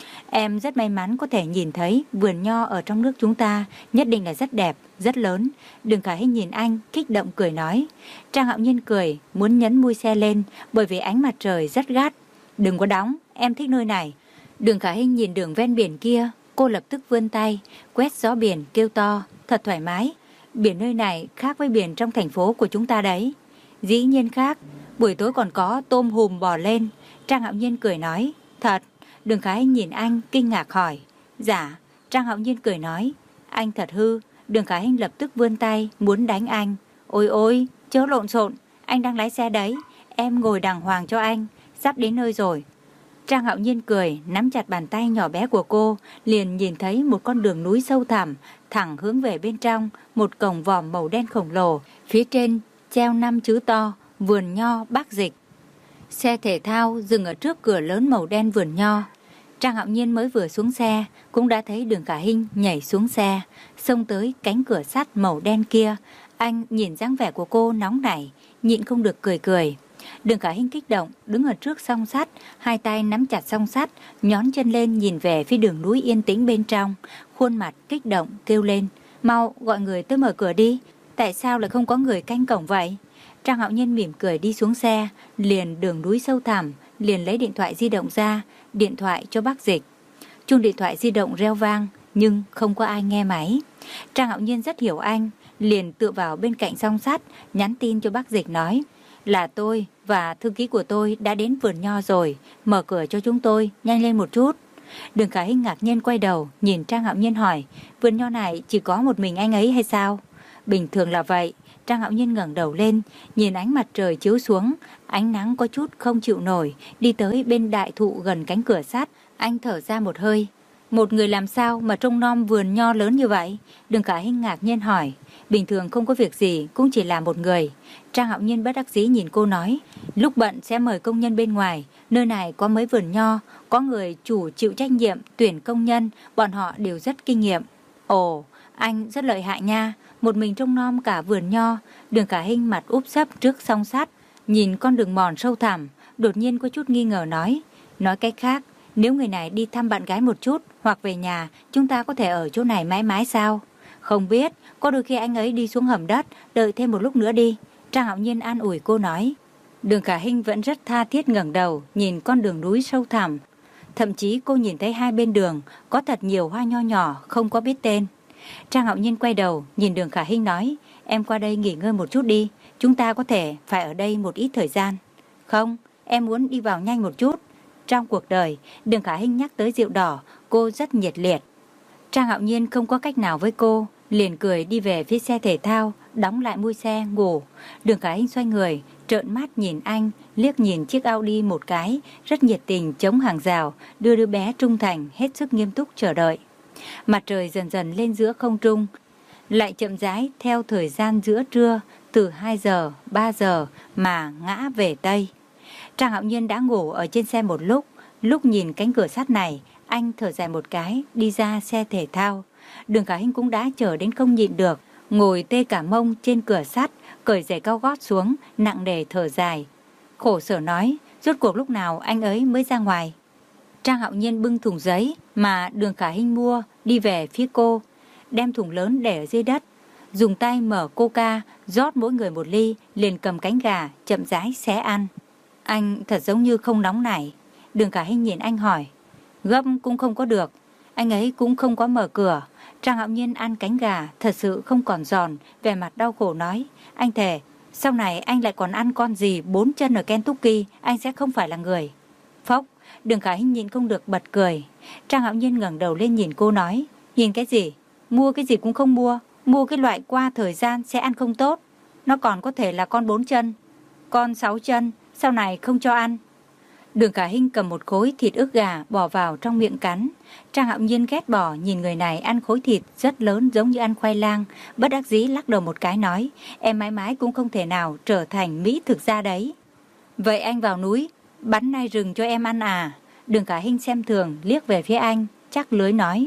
Em rất may mắn có thể nhìn thấy vườn nho ở trong nước chúng ta, nhất định là rất đẹp, rất lớn. Đường Khả Hinh nhìn anh, kích động cười nói. Trang Hạo Nhiên cười, muốn nhấn mui xe lên, bởi vì ánh mặt trời rất gắt. Đừng có đóng, em thích nơi này. Đường Khả Hinh nhìn đường ven biển kia, cô lập tức vươn tay, quét gió biển, kêu to, thật thoải mái. Biển nơi này khác với biển trong thành phố của chúng ta đấy. Dĩ nhiên khác, buổi tối còn có tôm hùm bò lên. Trang Hạo Nhiên cười nói, thật. Đường Khả Hinh nhìn anh, kinh ngạc hỏi. Dạ. Trang Hạo Nhiên cười nói, anh thật hư. Đường Khả Hinh lập tức vươn tay, muốn đánh anh. Ôi ôi, chớ lộn xộn, anh đang lái xe đấy, em ngồi đàng hoàng cho anh, sắp đến nơi rồi. Trang Hạo Nhiên cười, nắm chặt bàn tay nhỏ bé của cô, liền nhìn thấy một con đường núi sâu thẳm, thẳng hướng về bên trong, một cổng vòm màu đen khổng lồ, phía trên treo năm chữ to, vườn nho Bác Dịch. Xe thể thao dừng ở trước cửa lớn màu đen vườn nho. Trang Hạo Nhiên mới vừa xuống xe, cũng đã thấy Đường Khả Hinh nhảy xuống xe, xông tới cánh cửa sắt màu đen kia. Anh nhìn dáng vẻ của cô nóng nảy, nhịn không được cười cười. Đường Khả Hinh kích động, đứng ở trước song sắt, hai tay nắm chặt song sắt, nhón chân lên nhìn về phía đường núi yên tĩnh bên trong, khuôn mặt kích động kêu lên, mau gọi người tới mở cửa đi, tại sao lại không có người canh cổng vậy? Trang Hạo Nhiên mỉm cười đi xuống xe, liền đường núi sâu thẳm, liền lấy điện thoại di động ra, điện thoại cho Bác Dịch. Chuông điện thoại di động reo vang, nhưng không có ai nghe máy. Trang Hạo Nhiên rất hiểu anh, liền tựa vào bên cạnh song sắt, nhắn tin cho Bác Dịch nói, là tôi và thư ký của tôi đã đến vườn nho rồi, mở cửa cho chúng tôi, nhanh lên một chút. Đường Khả Hinh ngạc nhiên quay đầu, nhìn Trang Hạo Nhiên hỏi, vườn nho này chỉ có một mình anh ấy hay sao? Bình thường là vậy. Trang Hạo Nhiên ngẩng đầu lên, nhìn ánh mặt trời chiếu xuống, ánh nắng có chút không chịu nổi, đi tới bên đại thụ gần cánh cửa sắt, anh thở ra một hơi. Một người làm sao mà trông nom vườn nho lớn như vậy? Đường Khả Hinh ngạc nhiên hỏi. Bình thường không có việc gì, cũng chỉ là một người. Trang Hạo Nhiên bất đắc dĩ nhìn cô nói, lúc bận sẽ mời công nhân bên ngoài, nơi này có mấy vườn nho, có người chủ chịu trách nhiệm tuyển công nhân, bọn họ đều rất kinh nghiệm. Ồ, anh rất lợi hại nha, một mình trông nom cả vườn nho. Đường Khả Hinh mặt úp sấp trước song sắt, nhìn con đường mòn sâu thẳm, đột nhiên có chút nghi ngờ nói, nói cách khác, nếu người này đi thăm bạn gái một chút hoặc về nhà, chúng ta có thể ở chỗ này mãi mãi sao? Không biết, có đôi khi anh ấy đi xuống hầm đất, đợi thêm một lúc nữa đi. Trang Hạo Nhiên an ủi cô nói. Đường Khả Hinh vẫn rất tha thiết ngẩng đầu, nhìn con đường núi sâu thẳm, Thậm chí cô nhìn thấy hai bên đường có thật nhiều hoa nho nhỏ không có biết tên. Trang Hạo Nhiên quay đầu nhìn Đường Khả Hinh nói, em qua đây nghỉ ngơi một chút đi, chúng ta có thể phải ở đây một ít thời gian. Không, em muốn đi vào nhanh một chút. Trong cuộc đời, Đường Khả Hinh nhắc tới rượu đỏ, cô rất nhiệt liệt. Trang Hạo Nhiên không có cách nào với cô, liền cười đi về phía xe thể thao, đóng lại mui xe, ngủ. Đường Khả Hinh xoay người, trợn mắt nhìn anh, liếc nhìn chiếc Audi một cái, rất nhiệt tình chống hàng rào, đưa đứa bé trung thành hết sức nghiêm túc chờ đợi. Mặt trời dần dần lên giữa không trung, lại chậm rãi theo thời gian giữa trưa, từ hai giờ, ba giờ mà ngã về Tây. Trang Hạo Nhiên đã ngủ ở trên xe một lúc, lúc nhìn cánh cửa sắt này, anh thở dài một cái, đi ra xe thể thao. Đường Khả Hinh cũng đã chờ đến không nhịn được, ngồi tê cả mông trên cửa sắt, cởi giày cao gót xuống, nặng nề thở dài. Khổ sở nói, rốt cuộc lúc nào anh ấy mới ra ngoài. Trang Hạo Nhiên bưng thùng giấy mà Đường Khả Hinh mua, đi về phía cô, đem thùng lớn để ở dưới đất, dùng tay mở coca, rót mỗi người một ly, liền cầm cánh gà, chậm rãi xé ăn. Anh thật giống như không nóng nảy. Đường Khả Hinh nhìn anh hỏi, gấp cũng không có được. Anh ấy cũng không có mở cửa. Trang Hạo Nhiên ăn cánh gà thật sự không còn giòn, vẻ mặt đau khổ nói, anh thề, sau này anh lại còn ăn con gì bốn chân ở Kentucky, anh sẽ không phải là người. Phốc, Đường Khả Hinh nhịn không được bật cười. Trang Hạo Nhiên ngẩng đầu lên nhìn cô nói, nhìn cái gì? Mua cái gì cũng không mua, mua cái loại qua thời gian sẽ ăn không tốt. Nó còn có thể là con bốn chân, con sáu chân, sau này không cho ăn. Đường Khả Hinh cầm một khối thịt ức gà bỏ vào trong miệng cắn. Trang Hạo Nhiên ghét bỏ nhìn người này ăn khối thịt rất lớn giống như ăn khoai lang, bất đắc dĩ lắc đầu một cái nói, em mãi mãi cũng không thể nào trở thành mỹ thực gia đấy. Vậy anh vào núi bắn nai rừng cho em ăn à? Đường Khả Hinh xem thường liếc về phía anh, chắc lưới nói,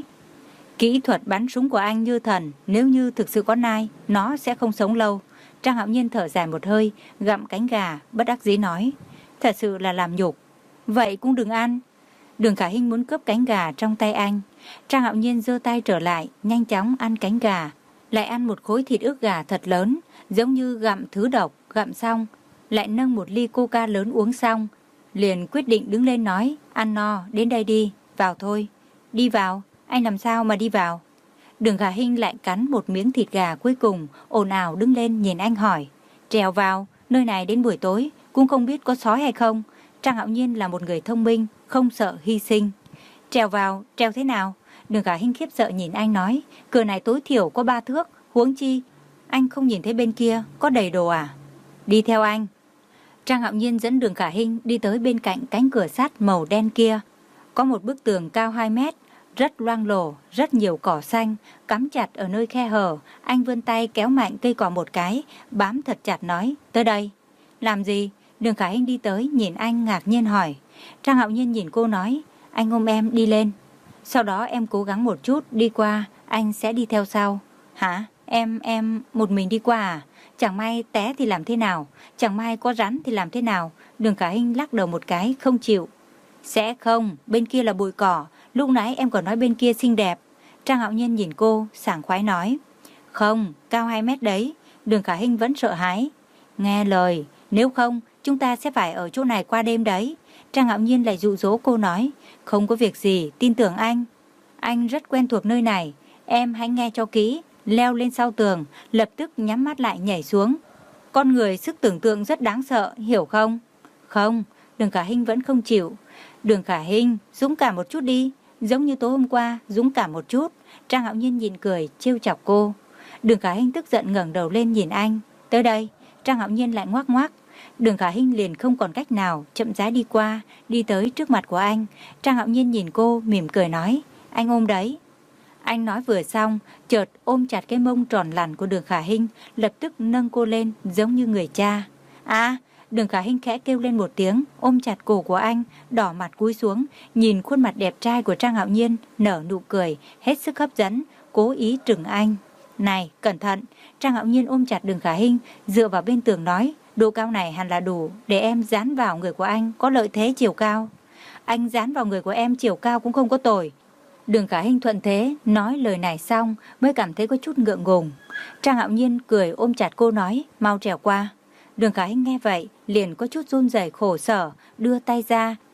kỹ thuật bắn súng của anh như thần, nếu như thực sự có nai, nó sẽ không sống lâu. Trang Hạo Nhiên thở dài một hơi, gặm cánh gà, bất đắc dĩ nói, thật sự là làm nhục. Vậy cũng đừng ăn. Đường Khả Hinh muốn cướp cánh gà trong tay anh. Trang Hạo Nhiên giơ tay trở lại, nhanh chóng ăn cánh gà, lại ăn một khối thịt ức gà thật lớn, giống như gặm thứ độc. Gặm xong, lại nâng một ly coca lớn uống xong, liền quyết định đứng lên nói, ăn no, đến đây đi, vào thôi. Đi vào? Anh làm sao mà đi vào? Đường Khả Hinh lại cắn một miếng thịt gà cuối cùng, ồn ào đứng lên nhìn anh hỏi, trèo vào, nơi này đến buổi tối cũng không biết có sói hay không. Trang Hạo Nhiên là một người thông minh, không sợ hy sinh. Trèo vào, trèo thế nào? Đường Khả Hinh khiếp sợ nhìn anh nói, cửa này tối thiểu có ba thước, huống chi anh không nhìn thấy bên kia có đầy đồ à? Đi theo anh. Trang Hạo Nhiên dẫn Đường Khả Hinh đi tới bên cạnh cánh cửa sắt màu đen kia. Có một bức tường cao hai mét, rất loang lổ, rất nhiều cỏ xanh, cắm chặt ở nơi khe hở. Anh vươn tay kéo mạnh cây cỏ một cái, bám thật chặt nói, tới đây. Làm gì? Đường Khả Hinh đi tới, nhìn anh ngạc nhiên hỏi. Trang Hạo Nhiên nhìn cô nói, anh ôm em đi lên. Sau đó em cố gắng một chút đi qua, anh sẽ đi theo sau. Hả? Em, em một mình đi qua à? Chẳng may té thì làm thế nào? Chẳng may có rắn thì làm thế nào? Đường Khả Hinh lắc đầu một cái, không chịu. Sẽ không, bên kia là bụi cỏ, lúc nãy em còn nói bên kia xinh đẹp. Trang Hạo Nhiên nhìn cô, sảng khoái nói. Không, cao hai mét đấy. Đường Khả Hinh vẫn sợ hãi. Nghe lời, nếu không, chúng ta sẽ phải ở chỗ này qua đêm đấy. Trang Hạo Nhiên lại dụ dỗ cô nói, không có việc gì, tin tưởng anh. Anh rất quen thuộc nơi này, em hãy nghe cho kỹ. Leo lên sau tường, lập tức nhắm mắt lại nhảy xuống. Con người sức tưởng tượng rất đáng sợ, hiểu không? Không, Đường Khả Hinh vẫn không chịu. Đường Khả Hinh, dũng cảm một chút đi, giống như tối hôm qua, dũng cảm một chút. Trang Hạo Nhiên nhìn cười, trêu chọc cô. Đường Khả Hinh tức giận ngẩng đầu lên nhìn anh. Tới đây. Trang Hạo Nhiên lại ngoác ngoác. Đường Khả Hinh liền không còn cách nào, chậm rãi đi qua, đi tới trước mặt của anh. Trang Hạo Nhiên nhìn cô, mỉm cười nói, anh ôm đấy. Anh nói vừa xong, chợt ôm chặt cái mông tròn lằn của Đường Khả Hinh, lập tức nâng cô lên giống như người cha. À, Đường Khả Hinh khẽ kêu lên một tiếng, ôm chặt cổ của anh, đỏ mặt cúi xuống, nhìn khuôn mặt đẹp trai của Trang Hạo Nhiên, nở nụ cười, hết sức hấp dẫn, cố ý trừng anh. Này, cẩn thận. Trang Hạo Nhiên ôm chặt Đường Khả Hinh, dựa vào bên tường nói, độ cao này hẳn là đủ để em dán vào người của anh, có lợi thế chiều cao. Anh dán vào người của em chiều cao cũng không có tồi. Đường Khả Hinh thuận thế, nói lời này xong mới cảm thấy có chút ngượng ngùng. Trang Hạo Nhiên cười ôm chặt cô nói, mau trèo qua. Đường Khả Hinh nghe vậy, liền có chút run rẩy khổ sở, đưa tay ra,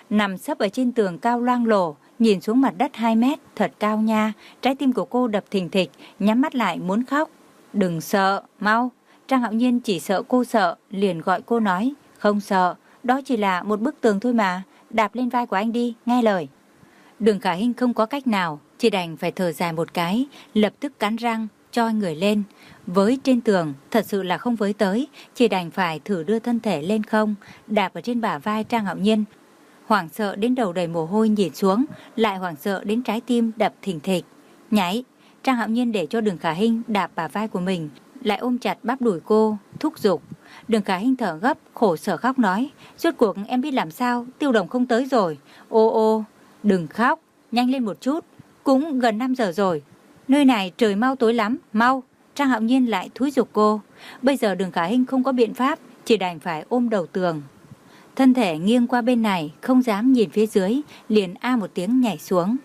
nằm sấp ở trên tường cao loang lổ, nhìn xuống mặt đất hai mét, thật cao nha. Trái tim của cô đập thình thịch, nhắm mắt lại muốn khóc. Đừng sợ, mau. Trang Hạo Nhiên chỉ sợ cô sợ, liền gọi cô nói, không sợ, đó chỉ là một bức tường thôi mà, đạp lên vai của anh đi, nghe lời. Đường Khả Hinh không có cách nào, chỉ đành phải thở dài một cái, lập tức cắn răng, choi người lên. Với trên tường, thật sự là không với tới, chỉ đành phải thử đưa thân thể lên không, đạp ở trên bả vai Trang Hạo Nhiên. Hoảng sợ đến đầu đầy mồ hôi nhìn xuống, lại hoảng sợ đến trái tim đập thình thịch. Nhảy, Trang Hạo Nhiên để cho Đường Khả Hinh đạp bả vai của mình, lại ôm chặt bắp đùi cô, thúc giục. Đường Khả Hinh thở gấp, khổ sở khóc nói, rốt cuộc em biết làm sao, Tiêu Đồng không tới rồi. Ô ô, đừng khóc, nhanh lên một chút, cũng gần năm giờ rồi. Nơi này trời mau tối lắm, mau. Trang Hạo Nhiên lại thúi giục cô. Bây giờ Đường Khả Hinh không có biện pháp, chỉ đành phải ôm đầu tường. Thân thể nghiêng qua bên này, không dám nhìn phía dưới, liền a một tiếng nhảy xuống.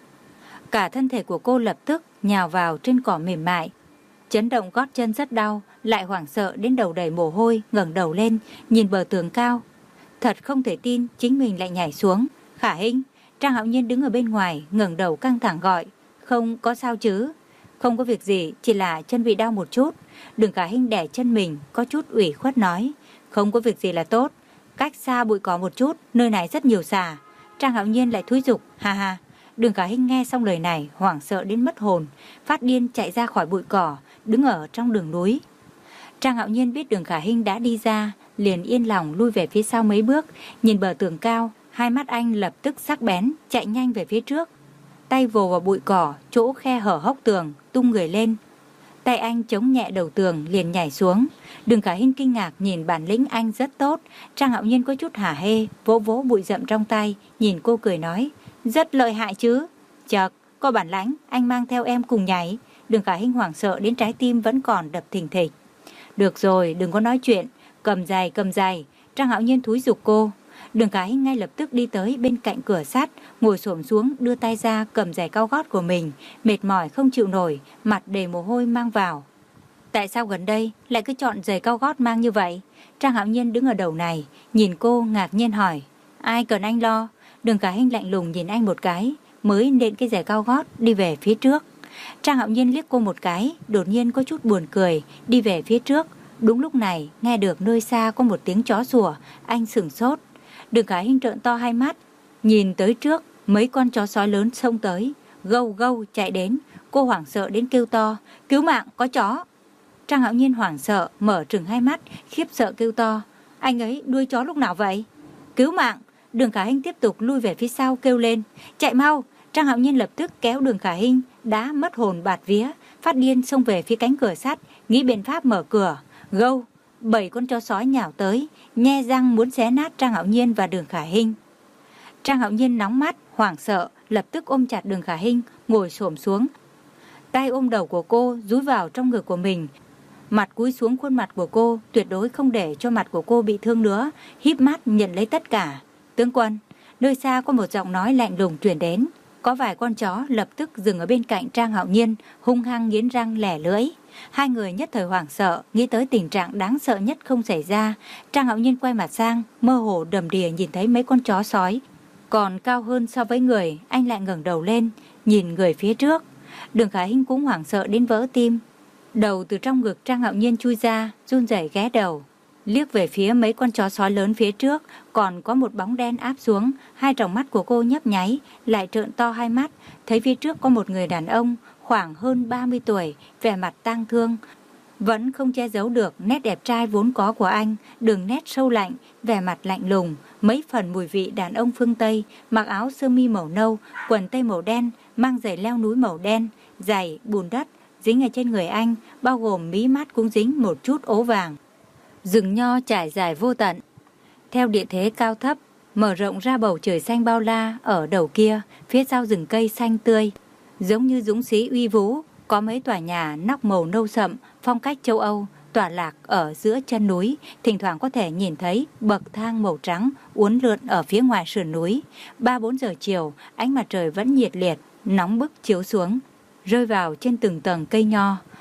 Cả thân thể của cô lập tức nhào vào trên cỏ mềm mại. Chấn động gót chân rất đau, lại hoảng sợ đến đầu đầy mồ hôi, ngẩng đầu lên, nhìn bờ tường cao. Thật không thể tin chính mình lại nhảy xuống. Khả Hinh, Trang Hạo Nhiên đứng ở bên ngoài, ngẩng đầu căng thẳng gọi, không có sao chứ? Không có việc gì, chỉ là chân bị đau một chút. Đường Khả Hinh đẻ chân mình, có chút ủy khuất nói, không có việc gì là tốt. Cách xa bụi cỏ một chút, nơi này rất nhiều xà. Trang Hạo Nhiên lại thúi giục, ha ha. Đường Khả Hinh nghe xong lời này, hoảng sợ đến mất hồn, phát điên chạy ra khỏi bụi cỏ, đứng ở trong đường núi. Trang Hạo Nhiên biết Đường Khả Hinh đã đi ra, liền yên lòng lui về phía sau mấy bước, nhìn bờ tường cao, hai mắt anh lập tức sắc bén, chạy nhanh về phía trước. Tay vồ vào bụi cỏ, chỗ khe hở hốc tường, tung người lên. Tay anh chống nhẹ đầu tường, liền nhảy xuống. Đường Khả Hinh kinh ngạc nhìn bản lĩnh anh rất tốt. Trang Hạo Nhiên có chút hả hê, vỗ vỗ bụi rậm trong tay, nhìn cô cười nói, rất lợi hại chứ. Chật, có bản lãnh, anh mang theo em cùng nhảy. Đường Khả Hinh hoảng sợ đến trái tim vẫn còn đập thình thịch. Được rồi, đừng có nói chuyện, cầm giày cầm giày. Trang Hạo Nhiên thúi giục cô. Đường Khả Hinh ngay lập tức đi tới bên cạnh cửa sắt, ngồi xổm xuống đưa tay ra cầm giày cao gót của mình, mệt mỏi không chịu nổi, mặt đầy mồ hôi mang vào. Tại sao gần đây lại cứ chọn giày cao gót mang như vậy? Trang Hạo Nhiên đứng ở đầu này, nhìn cô ngạc nhiên hỏi, ai cần anh lo? Đường Khả Hinh lạnh lùng nhìn anh một cái, mới nện cái giày cao gót đi về phía trước. Trang Hạo Nhiên liếc cô một cái, đột nhiên có chút buồn cười, đi về phía trước. Đúng lúc này, nghe được nơi xa có một tiếng chó sủa, anh sửng sốt. Đường Khả Hinh trợn to hai mắt, nhìn tới trước, mấy con chó sói lớn xông tới, gâu gâu chạy đến. Cô hoảng sợ đến kêu to, cứu mạng, có chó. Trang Hạo Nhiên hoảng sợ, mở trừng hai mắt, khiếp sợ kêu to, anh ấy đuôi chó lúc nào vậy? Cứu mạng. Đường Khả Hinh tiếp tục lui về phía sau kêu lên, chạy mau. Trang Hạo Nhiên lập tức kéo Đường Khả Hinh, đã mất hồn bạt vía, phát điên xông về phía cánh cửa sắt, nghĩ biện pháp mở cửa. Gâu, bảy con chó sói nhào tới, nhe răng muốn xé nát Trang Hạo Nhiên và Đường Khả Hinh. Trang Hạo Nhiên nóng mắt, hoảng sợ, lập tức ôm chặt Đường Khả Hinh, ngồi xổm xuống. Tay ôm đầu của cô, dúi vào trong ngực của mình, mặt cúi xuống khuôn mặt của cô, tuyệt đối không để cho mặt của cô bị thương nữa, híp mắt nhận lấy tất cả. Tướng quân, nơi xa có một giọng nói lạnh lùng truyền đến. Có vài con chó lập tức dừng ở bên cạnh Trang Hạo Nhiên, hung hăng nghiến răng lẻ lưỡi. Hai người nhất thời hoảng sợ, nghĩ tới tình trạng đáng sợ nhất không xảy ra. Trang Hạo Nhiên quay mặt sang, mơ hồ đầm đìa nhìn thấy mấy con chó sói còn cao hơn so với người. Anh lại ngẩng đầu lên, nhìn người phía trước. Đường Khả Hinh cũng hoảng sợ đến vỡ tim. Đầu từ trong ngực Trang Hạo Nhiên chui ra, run rẩy ghé đầu, liếc về phía mấy con chó sói lớn phía trước, còn có một bóng đen áp xuống. Hai tròng mắt của cô nhấp nháy, lại trợn to hai mắt, thấy phía trước có một người đàn ông khoảng hơn ba mươi tuổi, vẻ mặt tang thương, vẫn không che giấu được nét đẹp trai vốn có của anh, đường nét sâu lạnh, vẻ mặt lạnh lùng, mấy phần mùi vị đàn ông phương Tây, mặc áo sơ mi màu nâu, quần tây màu đen, mang giày leo núi màu đen, giày bùn đất dính ở trên người anh, bao gồm mí mắt cũng dính một chút ố vàng. Rừng nho trải dài vô tận, theo địa thế cao thấp, mở rộng ra bầu trời xanh bao la ở đầu kia, phía sau rừng cây xanh tươi, giống như dũng sĩ uy vũ, có mấy tòa nhà nóc màu nâu sậm, phong cách châu Âu, tọa lạc ở giữa chân núi, thỉnh thoảng có thể nhìn thấy bậc thang màu trắng uốn lượn ở phía ngoài sườn núi. Ba bốn giờ chiều, ánh mặt trời vẫn nhiệt liệt, nóng bức chiếu xuống, rơi vào trên từng tầng cây nho.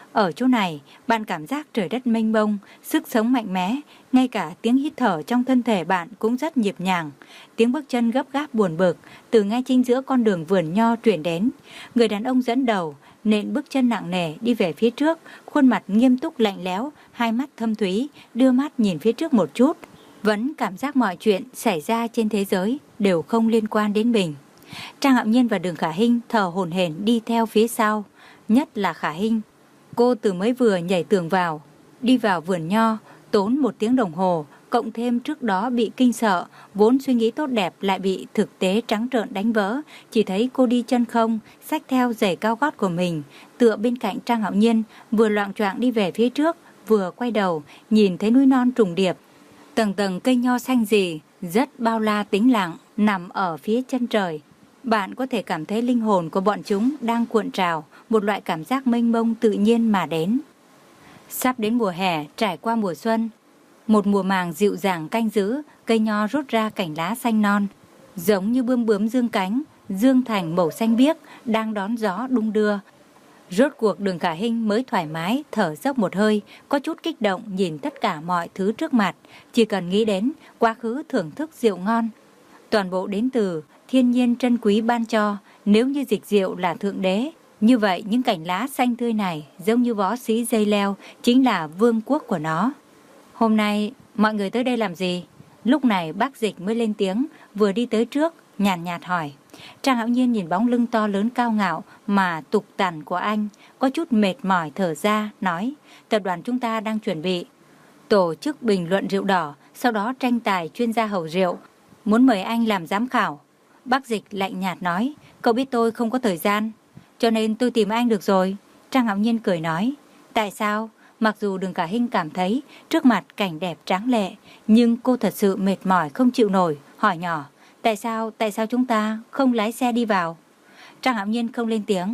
Ở chỗ này, bạn cảm giác trời đất mênh mông, sức sống mạnh mẽ, ngay cả tiếng hít thở trong thân thể bạn cũng rất nhịp nhàng. Tiếng bước chân gấp gáp buồn bực từ ngay chính giữa con đường vườn nho truyền đến. Người đàn ông dẫn đầu, nện bước chân nặng nề đi về phía trước, khuôn mặt nghiêm túc lạnh lẽo, hai mắt thâm thúy, đưa mắt nhìn phía trước một chút. Vẫn cảm giác mọi chuyện xảy ra trên thế giới đều không liên quan đến mình. Trang Hạo Nhiên và Đường Khả Hinh thở hổn hển đi theo phía sau, nhất là Khả Hinh. Cô từ mới vừa nhảy tường vào, đi vào vườn nho, tốn một tiếng đồng hồ, cộng thêm trước đó bị kinh sợ, vốn suy nghĩ tốt đẹp lại bị thực tế trắng trợn đánh vỡ. Chỉ thấy cô đi chân không, xách theo giày cao gót của mình, tựa bên cạnh Trang Hạo Nhiên, vừa loạng choạng đi về phía trước, vừa quay đầu, nhìn thấy núi non trùng điệp. Tầng tầng cây nho xanh rì, rất bao la tĩnh lặng, nằm ở phía chân trời. Bạn có thể cảm thấy linh hồn của bọn chúng đang cuộn trào, một loại cảm giác mênh mông tự nhiên mà đến. Sắp đến mùa hè, trải qua mùa xuân, một mùa màng dịu dàng canh giữ, cây nho rút ra cành lá xanh non, giống như bướm bướm dương cánh, dương thành màu xanh biếc, đang đón gió đung đưa. Rốt cuộc Đường Khả Hinh mới thoải mái, thở dốc một hơi, có chút kích động nhìn tất cả mọi thứ trước mặt, chỉ cần nghĩ đến quá khứ thưởng thức rượu ngon. Toàn bộ đến từ thiên nhiên trân quý ban cho, nếu như dịch rượu là thượng đế, như vậy những cành lá xanh tươi này giống như vó xí dây leo, chính là vương quốc của nó. Hôm nay mọi người tới đây làm gì? Lúc này bác Dịch mới lên tiếng, vừa đi tới trước, nhàn nhạt, nhạt hỏi. Trang Hạo Nhiên nhìn bóng lưng to lớn cao ngạo mà tục tằn của anh, có chút mệt mỏi thở ra, nói, tập đoàn chúng ta đang chuẩn bị tổ chức bình luận rượu đỏ, sau đó tranh tài chuyên gia hầu rượu, muốn mời anh làm giám khảo. Bác Dịch lạnh nhạt nói, cậu biết tôi không có thời gian, cho nên tôi tìm anh được rồi. Trang Hạo Nhiên cười nói, tại sao? Mặc dù Đường Khả Hinh cảm thấy trước mặt cảnh đẹp tráng lệ, nhưng cô thật sự mệt mỏi không chịu nổi, hỏi nhỏ, tại sao, tại sao chúng ta không lái xe đi vào? Trang Hạo Nhiên không lên tiếng.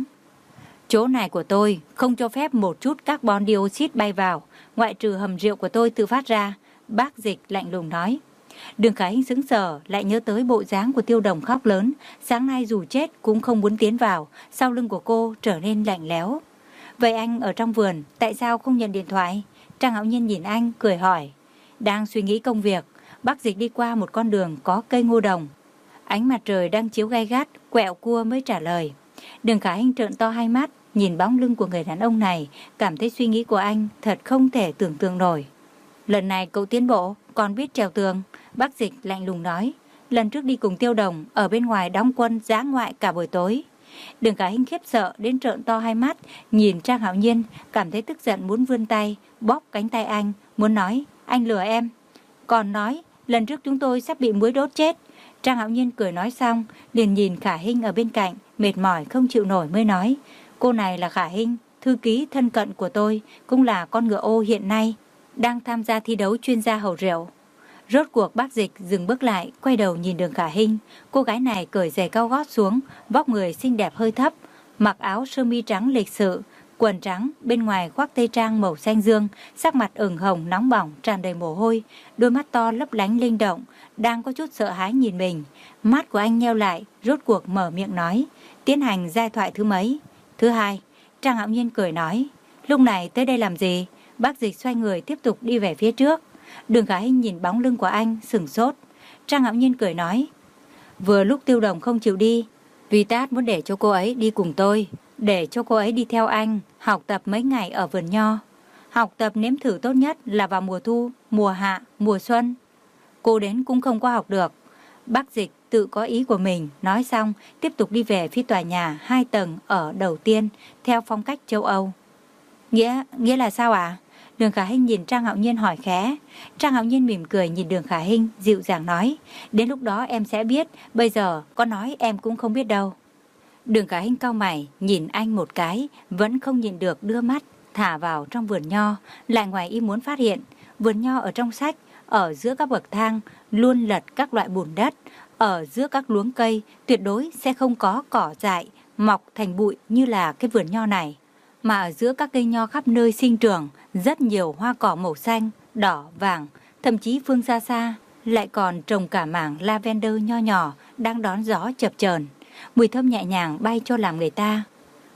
Chỗ này của tôi không cho phép một chút carbon dioxide bay vào, ngoại trừ hầm rượu của tôi tự phát ra. Bác Dịch lạnh lùng nói. Đường Khả Hinh sững sờ, lại nhớ tới bộ dáng của Tiêu Đồng khóc lớn, sáng nay dù chết cũng không muốn tiến vào, sau lưng của cô trở nên lạnh lẽo. Vậy anh ở trong vườn, tại sao không nhận điện thoại? Trang Hạo Nhiên nhìn anh, cười hỏi. Đang suy nghĩ công việc. Bác Dịch đi qua một con đường có cây ngô đồng, ánh mặt trời đang chiếu gay gắt, quẹo cua mới trả lời. Đường Khả Hinh trợn to hai mắt, nhìn bóng lưng của người đàn ông này, cảm thấy suy nghĩ của anh thật không thể tưởng tượng nổi. Lần này cậu tiến bộ, còn biết trèo tường. Bác Dịch lạnh lùng nói. Lần trước đi cùng Tiêu Đồng, ở bên ngoài đóng quân dã ngoại cả buổi tối. Đường Khả Hinh khiếp sợ đến trợn to hai mắt, nhìn Trang Hạo Nhiên, cảm thấy tức giận muốn vươn tay, bóp cánh tay anh, muốn nói, anh lừa em. Còn nói, lần trước chúng tôi sắp bị muỗi đốt chết. Trang Hạo Nhiên cười nói xong, liền nhìn Khả Hinh ở bên cạnh, mệt mỏi không chịu nổi mới nói, cô này là Khả Hinh, thư ký thân cận của tôi, cũng là con ngựa ô hiện nay, đang tham gia thi đấu chuyên gia hầu rượu. Rốt cuộc bác Dịch dừng bước lại, quay đầu nhìn Đường Khả Hinh. Cô gái này cởi giày cao gót xuống, vóc người xinh đẹp hơi thấp, mặc áo sơ mi trắng lịch sự, quần trắng, bên ngoài khoác tây trang màu xanh dương, sắc mặt ửng hồng nóng bỏng, tràn đầy mồ hôi, đôi mắt to lấp lánh linh động, đang có chút sợ hãi nhìn mình. Mắt của anh nheo lại, rốt cuộc mở miệng nói, tiến hành giai thoại thứ mấy? Thứ hai. Trang Hạo Nhiên cười nói, lúc này tới đây làm gì? Bác Dịch xoay người tiếp tục đi về phía trước. Đường Khả Hinh nhìn bóng lưng của anh, sửng sốt. Trang Hạo Nhiên cười nói, vừa lúc Tiêu Đồng không chịu đi, vì Tát muốn để cho cô ấy đi cùng tôi, để cho cô ấy đi theo anh, học tập mấy ngày ở vườn nho. Học tập nếm thử tốt nhất là vào mùa thu, mùa hạ, mùa xuân. Cô đến cũng không có học được. Bác Dịch tự có ý của mình, nói xong, tiếp tục đi về phía tòa nhà hai tầng ở đầu tiên, theo phong cách châu Âu. Nghĩa, nghĩa là sao ạ? À? Đường Khả Hinh nhìn Trang Hạo Nhiên hỏi khẽ. Trang Hạo Nhiên mỉm cười nhìn Đường Khả Hinh, dịu dàng nói, đến lúc đó em sẽ biết, bây giờ có nói em cũng không biết đâu. Đường Khả Hinh cau mày, nhìn anh một cái, vẫn không nhìn được đưa mắt, thả vào trong vườn nho, lại ngoài ý muốn phát hiện, vườn nho ở trong sách, ở giữa các bậc thang, luôn lật các loại bùn đất, ở giữa các luống cây, tuyệt đối sẽ không có cỏ dại, mọc thành bụi như là cái vườn nho này. Mà ở giữa các cây nho khắp nơi sinh trưởng, rất nhiều hoa cỏ màu xanh, đỏ, vàng, thậm chí phương xa xa, lại còn trồng cả mảng lavender nho nhỏ đang đón gió chập chờn, mùi thơm nhẹ nhàng bay cho làm người ta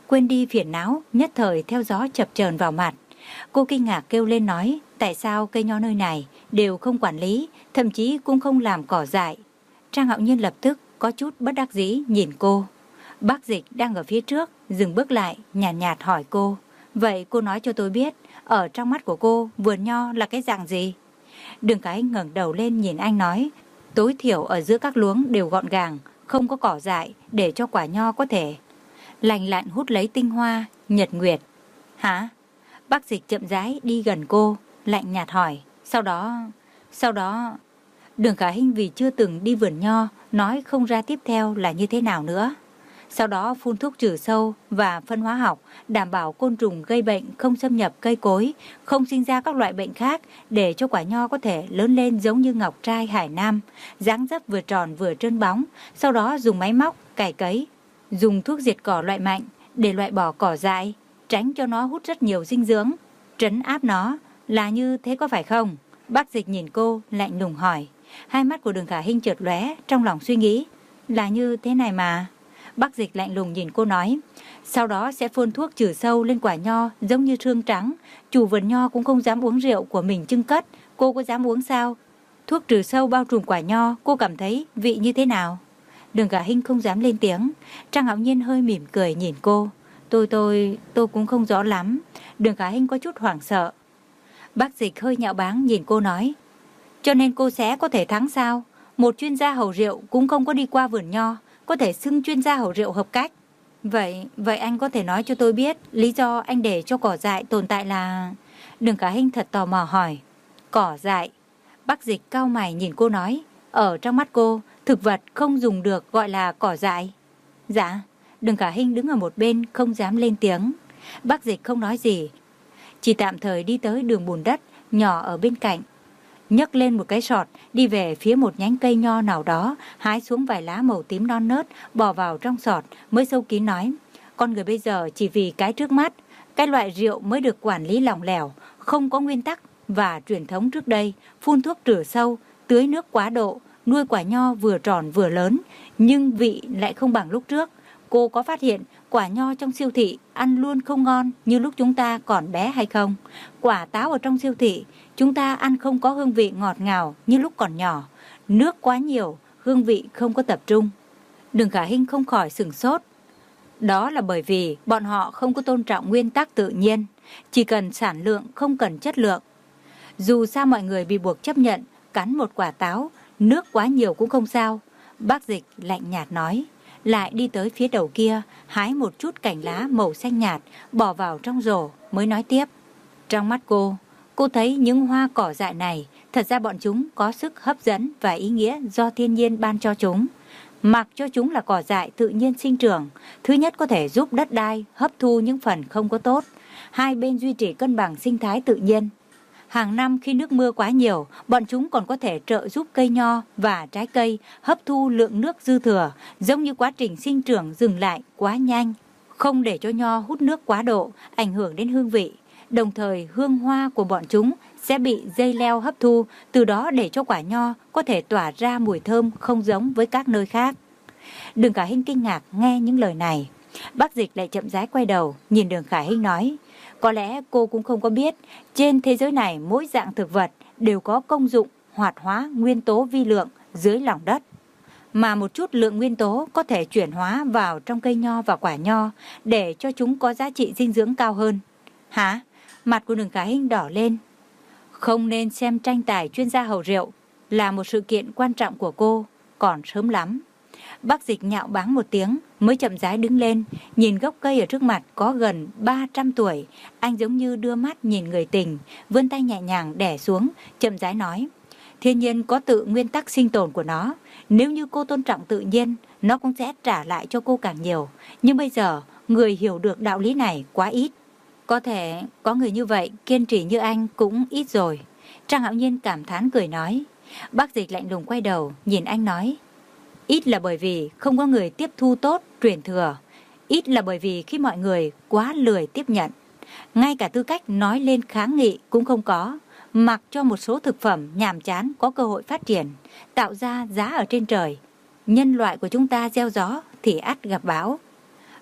quên đi phiền não nhất thời theo gió chập chờn vào mặt. Cô kinh ngạc kêu lên nói, tại sao cây nho nơi này đều không quản lý, thậm chí cũng không làm cỏ dại. Trang Hạo Nhiên lập tức có chút bất đắc dĩ nhìn cô. Bác Dịch đang ở phía trước, dừng bước lại, nhàn nhạt, nhạt hỏi cô, vậy cô nói cho tôi biết, ở trong mắt của cô, vườn nho là cái dạng gì? Đường Khả Hinh ngẩng đầu lên nhìn anh nói, tối thiểu ở giữa các luống đều gọn gàng, không có cỏ dại, để cho quả nho có thể lành lặn hút lấy tinh hoa, nhật nguyệt. Hả? Bác Dịch chậm rãi đi gần cô, lạnh nhạt hỏi, sau đó, sau đó... Đường Khả Hinh vì chưa từng đi vườn nho, nói không ra tiếp theo là như thế nào nữa. Sau đó phun thuốc trừ sâu và phân hóa học, đảm bảo côn trùng gây bệnh không xâm nhập cây cối, không sinh ra các loại bệnh khác, để cho quả nho có thể lớn lên giống như ngọc trai Hải Nam, dáng dấp vừa tròn vừa trơn bóng. Sau đó dùng máy móc, cày cấy, dùng thuốc diệt cỏ loại mạnh để loại bỏ cỏ dại, tránh cho nó hút rất nhiều dinh dưỡng, trấn áp nó. Là như thế có phải không? Bác Dịch nhìn cô, lạnh lùng hỏi. Hai mắt của Đường Khả Hinh chợt lóe, trong lòng suy nghĩ, là như thế này mà. Bác Dịch lạnh lùng nhìn cô nói, sau đó sẽ phun thuốc trừ sâu lên quả nho giống như trương trắng. Chủ vườn nho cũng không dám uống rượu của mình trưng cất, cô có dám uống sao? Thuốc trừ sâu bao trùm quả nho, cô cảm thấy vị như thế nào? Đường Khả Hinh không dám lên tiếng. Trang Hạo Nhiên hơi mỉm cười nhìn cô. Tôi tôi, tôi cũng không rõ lắm. Đường Khả Hinh có chút hoảng sợ. Bác Dịch hơi nhạo báng nhìn cô nói, cho nên cô sẽ có thể thắng sao? Một chuyên gia hầu rượu cũng không có đi qua vườn nho, có thể xưng chuyên gia hầu rượu hợp cách. Vậy, vậy anh có thể nói cho tôi biết lý do anh để cho cỏ dại tồn tại là... Đường Khả Hinh thật tò mò hỏi. Cỏ dại? Bác Dịch cau mày nhìn cô nói, ở trong mắt cô, thực vật không dùng được gọi là cỏ dại. Dạ. Đường Khả Hinh đứng ở một bên không dám lên tiếng. Bác Dịch không nói gì, chỉ tạm thời đi tới đường bùn đất nhỏ ở bên cạnh, nhấc lên một cái sọt, đi về phía một nhánh cây nho nào đó, hái xuống vài lá màu tím non nớt, bỏ vào trong sọt, mới sâu kín nói, con người bây giờ chỉ vì cái trước mắt, cái loại rượu mới được quản lý lỏng lẻo, không có nguyên tắc và truyền thống trước đây, phun thuốc trừ sâu, tưới nước quá độ, nuôi quả nho vừa tròn vừa lớn, nhưng vị lại không bằng lúc trước. Cô có phát hiện quả nho trong siêu thị ăn luôn không ngon như lúc chúng ta còn bé hay không? Quả táo ở trong siêu thị chúng ta ăn không có hương vị ngọt ngào như lúc còn nhỏ. Nước quá nhiều, hương vị không có tập trung. Đường Khả Hinh không khỏi sửng sốt. Đó là bởi vì bọn họ không có tôn trọng nguyên tắc tự nhiên, chỉ cần sản lượng không cần chất lượng. Dù sao mọi người bị buộc chấp nhận cắn một quả táo, nước quá nhiều cũng không sao. Bác Dịch lạnh nhạt nói, lại đi tới phía đầu kia, hái một chút cành lá màu xanh nhạt, bỏ vào trong rổ, mới nói tiếp. Trong mắt cô, cô thấy những hoa cỏ dại này, thật ra bọn chúng có sức hấp dẫn và ý nghĩa do thiên nhiên ban cho chúng. Mặc cho chúng là cỏ dại tự nhiên sinh trưởng, thứ nhất có thể giúp đất đai hấp thu những phần không có tốt, hai bên duy trì cân bằng sinh thái tự nhiên. Hàng năm khi nước mưa quá nhiều, bọn chúng còn có thể trợ giúp cây nho và trái cây hấp thu lượng nước dư thừa, giống như quá trình sinh trưởng dừng lại quá nhanh, không để cho nho hút nước quá độ, ảnh hưởng đến hương vị. Đồng thời hương hoa của bọn chúng sẽ bị dây leo hấp thu, từ đó để cho quả nho có thể tỏa ra mùi thơm không giống với các nơi khác. Đường Khả Hinh kinh ngạc nghe những lời này. Bác Dịch lại chậm rãi quay đầu, nhìn Đường Khả Hinh nói, có lẽ cô cũng không có biết, trên thế giới này mỗi dạng thực vật đều có công dụng hoạt hóa nguyên tố vi lượng dưới lòng đất. Mà một chút lượng nguyên tố có thể chuyển hóa vào trong cây nho và quả nho để cho chúng có giá trị dinh dưỡng cao hơn. Hả? Mặt của Đường Khả Hinh đỏ lên. Không nên xem tranh tài chuyên gia hầu rượu là một sự kiện quan trọng của cô, còn sớm lắm. Bác Dịch nhạo báng một tiếng, mới chậm rãi đứng lên, nhìn gốc cây ở trước mặt có gần ba trăm tuổi. Anh giống như đưa mắt nhìn người tình, vươn tay nhẹ nhàng đè xuống, chậm rãi nói, thiên nhiên có tự nguyên tắc sinh tồn của nó. Nếu như cô tôn trọng tự nhiên, nó cũng sẽ trả lại cho cô càng nhiều. Nhưng bây giờ, người hiểu được đạo lý này quá ít. Có thể có người như vậy, kiên trì như anh cũng ít rồi. Trang Hạo Nhiên cảm thán cười nói. Bác Dịch lạnh lùng quay đầu, nhìn anh nói, ít là bởi vì không có người tiếp thu tốt, truyền thừa. Ít là bởi vì khi mọi người quá lười tiếp nhận. Ngay cả tư cách nói lên kháng nghị cũng không có. Mặc cho một số thực phẩm nhàm chán có cơ hội phát triển, tạo ra giá ở trên trời. Nhân loại của chúng ta gieo gió thì ắt gặp bão.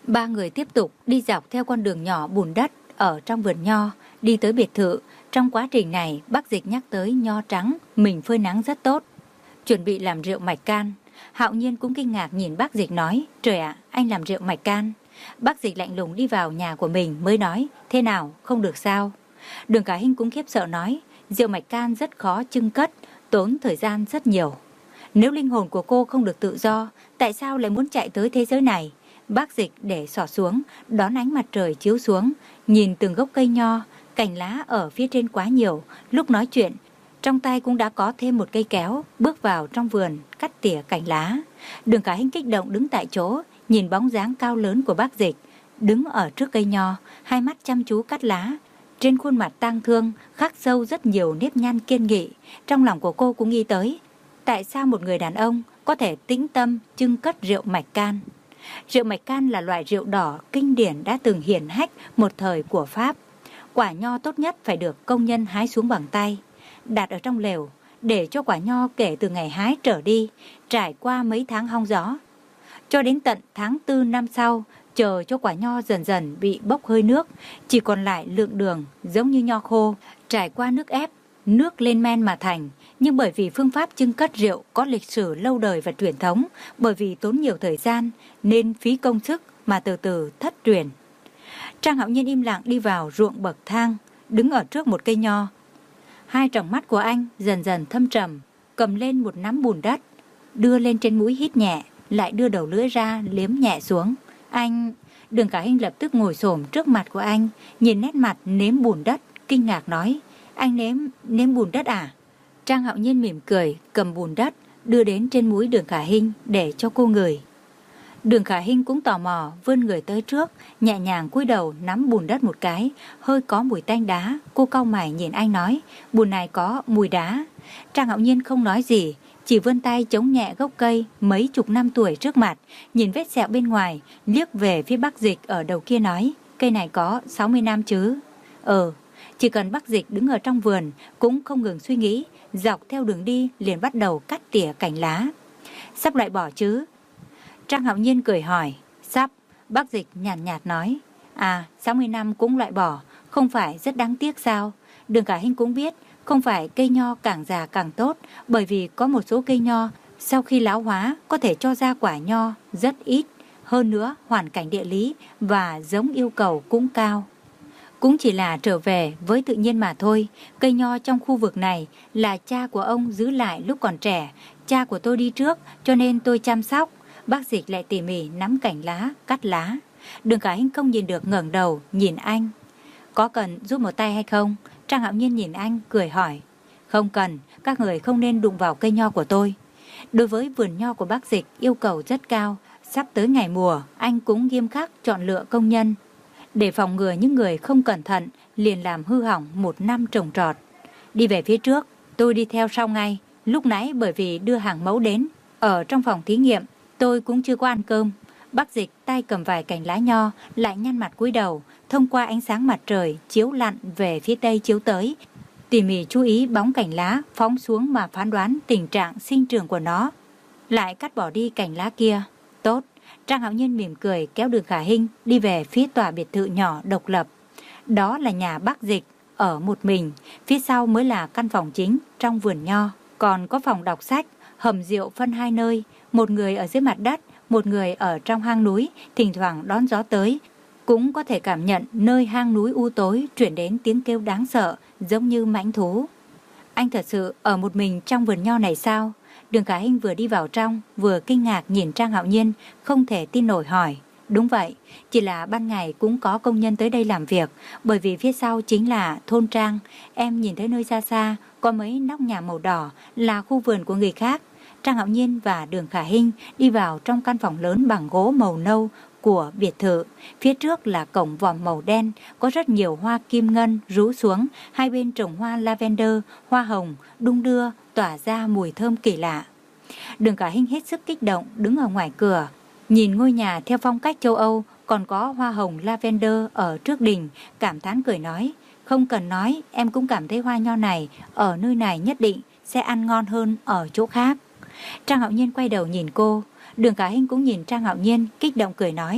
Ba người tiếp tục đi dọc theo con đường nhỏ bùn đất ở trong vườn nho, đi tới biệt thự. Trong quá trình này, Bác Dịch nhắc tới nho trắng, mình phơi nắng rất tốt, chuẩn bị làm rượu mạch can. Hạo Nhiên cũng kinh ngạc nhìn Bác Dịch nói, trời ạ, anh làm rượu mạch can. Bác Dịch lạnh lùng đi vào nhà của mình mới nói, thế nào, không được sao? Đường Khả Hinh cũng khiếp sợ nói, rượu mạch can rất khó chưng cất, tốn thời gian rất nhiều. Nếu linh hồn của cô không được tự do, tại sao lại muốn chạy tới thế giới này? Bác Dịch để xỏ xuống, đón ánh mặt trời chiếu xuống, nhìn từng gốc cây nho, cành lá ở phía trên quá nhiều. Lúc nói chuyện, trong tay cũng đã có thêm một cây kéo, bước vào trong vườn, cắt tỉa cành lá. Đường Khả Hinh kích động đứng tại chỗ, nhìn bóng dáng cao lớn của Bác Dịch, đứng ở trước cây nho, hai mắt chăm chú cắt lá. Trên khuôn mặt tang thương, khắc sâu rất nhiều nếp nhăn kiên nghị. Trong lòng của cô cũng nghĩ tới, tại sao một người đàn ông có thể tĩnh tâm chưng cất rượu mạch can. Rượu mạch can là loại rượu đỏ kinh điển đã từng hiển hách một thời của Pháp. Quả nho tốt nhất phải được công nhân hái xuống bằng tay, đặt ở trong lều, để cho quả nho kể từ ngày hái trở đi, trải qua mấy tháng hong gió, cho đến tận tháng tư năm sau, chờ cho quả nho dần dần bị bốc hơi nước, chỉ còn lại lượng đường giống như nho khô, trải qua nước ép, nước lên men mà thành. Nhưng bởi vì phương pháp chưng cất rượu có lịch sử lâu đời và truyền thống, bởi vì tốn nhiều thời gian nên phí công sức mà từ từ thất truyền. Trang Hạo Nhiên im lặng đi vào ruộng bậc thang, đứng ở trước một cây nho. Hai tròng mắt của anh dần dần thâm trầm, cầm lên một nắm bùn đất, đưa lên trên mũi hít nhẹ, lại đưa đầu lưỡi ra liếm nhẹ xuống. Anh... Đường Khả Hinh lập tức ngồi xổm trước mặt của anh, nhìn nét mặt nếm bùn đất, kinh ngạc nói, anh nếm, nếm bùn đất à? Trang Hạo Nhiên mỉm cười, cầm bùn đất, đưa đến trên mũi Đường Khả Hinh để cho cô ngửi. Đường Khả Hinh cũng tò mò, vươn người tới trước, nhẹ nhàng cúi đầu nắm bùn đất một cái, hơi có mùi tanh đá. Cô cau mày nhìn anh nói, bùn này có mùi đá. Trang Hạo Nhiên không nói gì, chỉ vươn tay chống nhẹ gốc cây mấy chục năm tuổi trước mặt, nhìn vết sẹo bên ngoài, liếc về phía Bác Dịch ở đầu kia nói, cây này có sáu mươi năm chứ? Ờ, chỉ cần Bác Dịch đứng ở trong vườn cũng không ngừng suy nghĩ, dọc theo đường đi liền bắt đầu cắt tỉa cành lá. Sắp loại bỏ chứ? Trang Hạo Nhiên cười hỏi. Sắp. Bác Dịch nhàn nhạt, nhạt nói. À, sáu mươi năm cũng loại bỏ, không phải rất đáng tiếc sao? Đường Khả Hinh cũng biết, không phải cây nho càng già càng tốt, bởi vì có một số cây nho sau khi lão hóa có thể cho ra quả nho rất ít. Hơn nữa, hoàn cảnh địa lý và giống yêu cầu cũng cao. Cũng chỉ là trở về với tự nhiên mà thôi. Cây nho trong khu vực này là cha của ông giữ lại lúc còn trẻ. Cha của tôi đi trước cho nên tôi chăm sóc. Bác Dịch lại tỉ mỉ nắm cành lá, cắt lá. Đường Khả Hinh không nhìn được ngẩng đầu nhìn anh. Có cần giúp một tay hay không? Trang Hạo Nhiên nhìn anh cười hỏi. Không cần, các người không nên đụng vào cây nho của tôi. Đối với vườn nho của Bác Dịch yêu cầu rất cao. Sắp tới ngày mùa, anh cũng nghiêm khắc chọn lựa công nhân, để phòng ngừa những người không cẩn thận liền làm hư hỏng một năm trồng trọt. Đi về phía trước, tôi đi theo sau ngay. Lúc nãy bởi vì đưa hàng mẫu đến, ở trong phòng thí nghiệm, tôi cũng chưa có ăn cơm. Bác Dịch tay cầm vài cành lá nho, lại nhăn mặt cúi đầu, thông qua ánh sáng mặt trời chiếu lặn về phía tây chiếu tới, tỉ mỉ chú ý bóng cành lá phóng xuống mà phán đoán tình trạng sinh trưởng của nó. Lại cắt bỏ đi cành lá kia. Tốt. Trang Hạo Nhiên mỉm cười kéo Đường Khả Hinh đi về phía tòa biệt thự nhỏ độc lập. Đó là nhà Bác Dịch ở một mình, phía sau mới là căn phòng chính trong vườn nho. Còn có phòng đọc sách, hầm rượu phân hai nơi, một người ở dưới mặt đất, một người ở trong hang núi, thỉnh thoảng đón gió tới. Cũng có thể cảm nhận nơi hang núi u tối chuyển đến tiếng kêu đáng sợ, giống như mãnh thú. Anh thật sự ở một mình trong vườn nho này sao? Đường Khả Hinh vừa đi vào trong, vừa kinh ngạc nhìn Trang Hạo Nhiên, không thể tin nổi hỏi. Đúng vậy, chỉ là ban ngày cũng có công nhân tới đây làm việc, bởi vì phía sau chính là thôn trang. Em nhìn thấy nơi xa xa, có mấy nóc nhà màu đỏ là khu vườn của người khác. Trang Hạo Nhiên và Đường Khả Hinh đi vào trong căn phòng lớn bằng gỗ màu nâu của biệt thự. Phía trước là cổng vòm màu đen, có rất nhiều hoa kim ngân rú xuống, hai bên trồng hoa lavender, hoa hồng, đung đưa, tỏa ra mùi thơm kỳ lạ. Đường Khả Hinh hết sức kích động đứng ở ngoài cửa, nhìn ngôi nhà theo phong cách châu Âu, còn có hoa hồng lavender ở trước đình, cảm thán cười nói, không cần nói, em cũng cảm thấy hoa nho này ở nơi này nhất định sẽ ăn ngon hơn ở chỗ khác. Trang Hạo Nhiên quay đầu nhìn cô, Đường Khả Hinh cũng nhìn Trang Hạo Nhiên, kích động cười nói,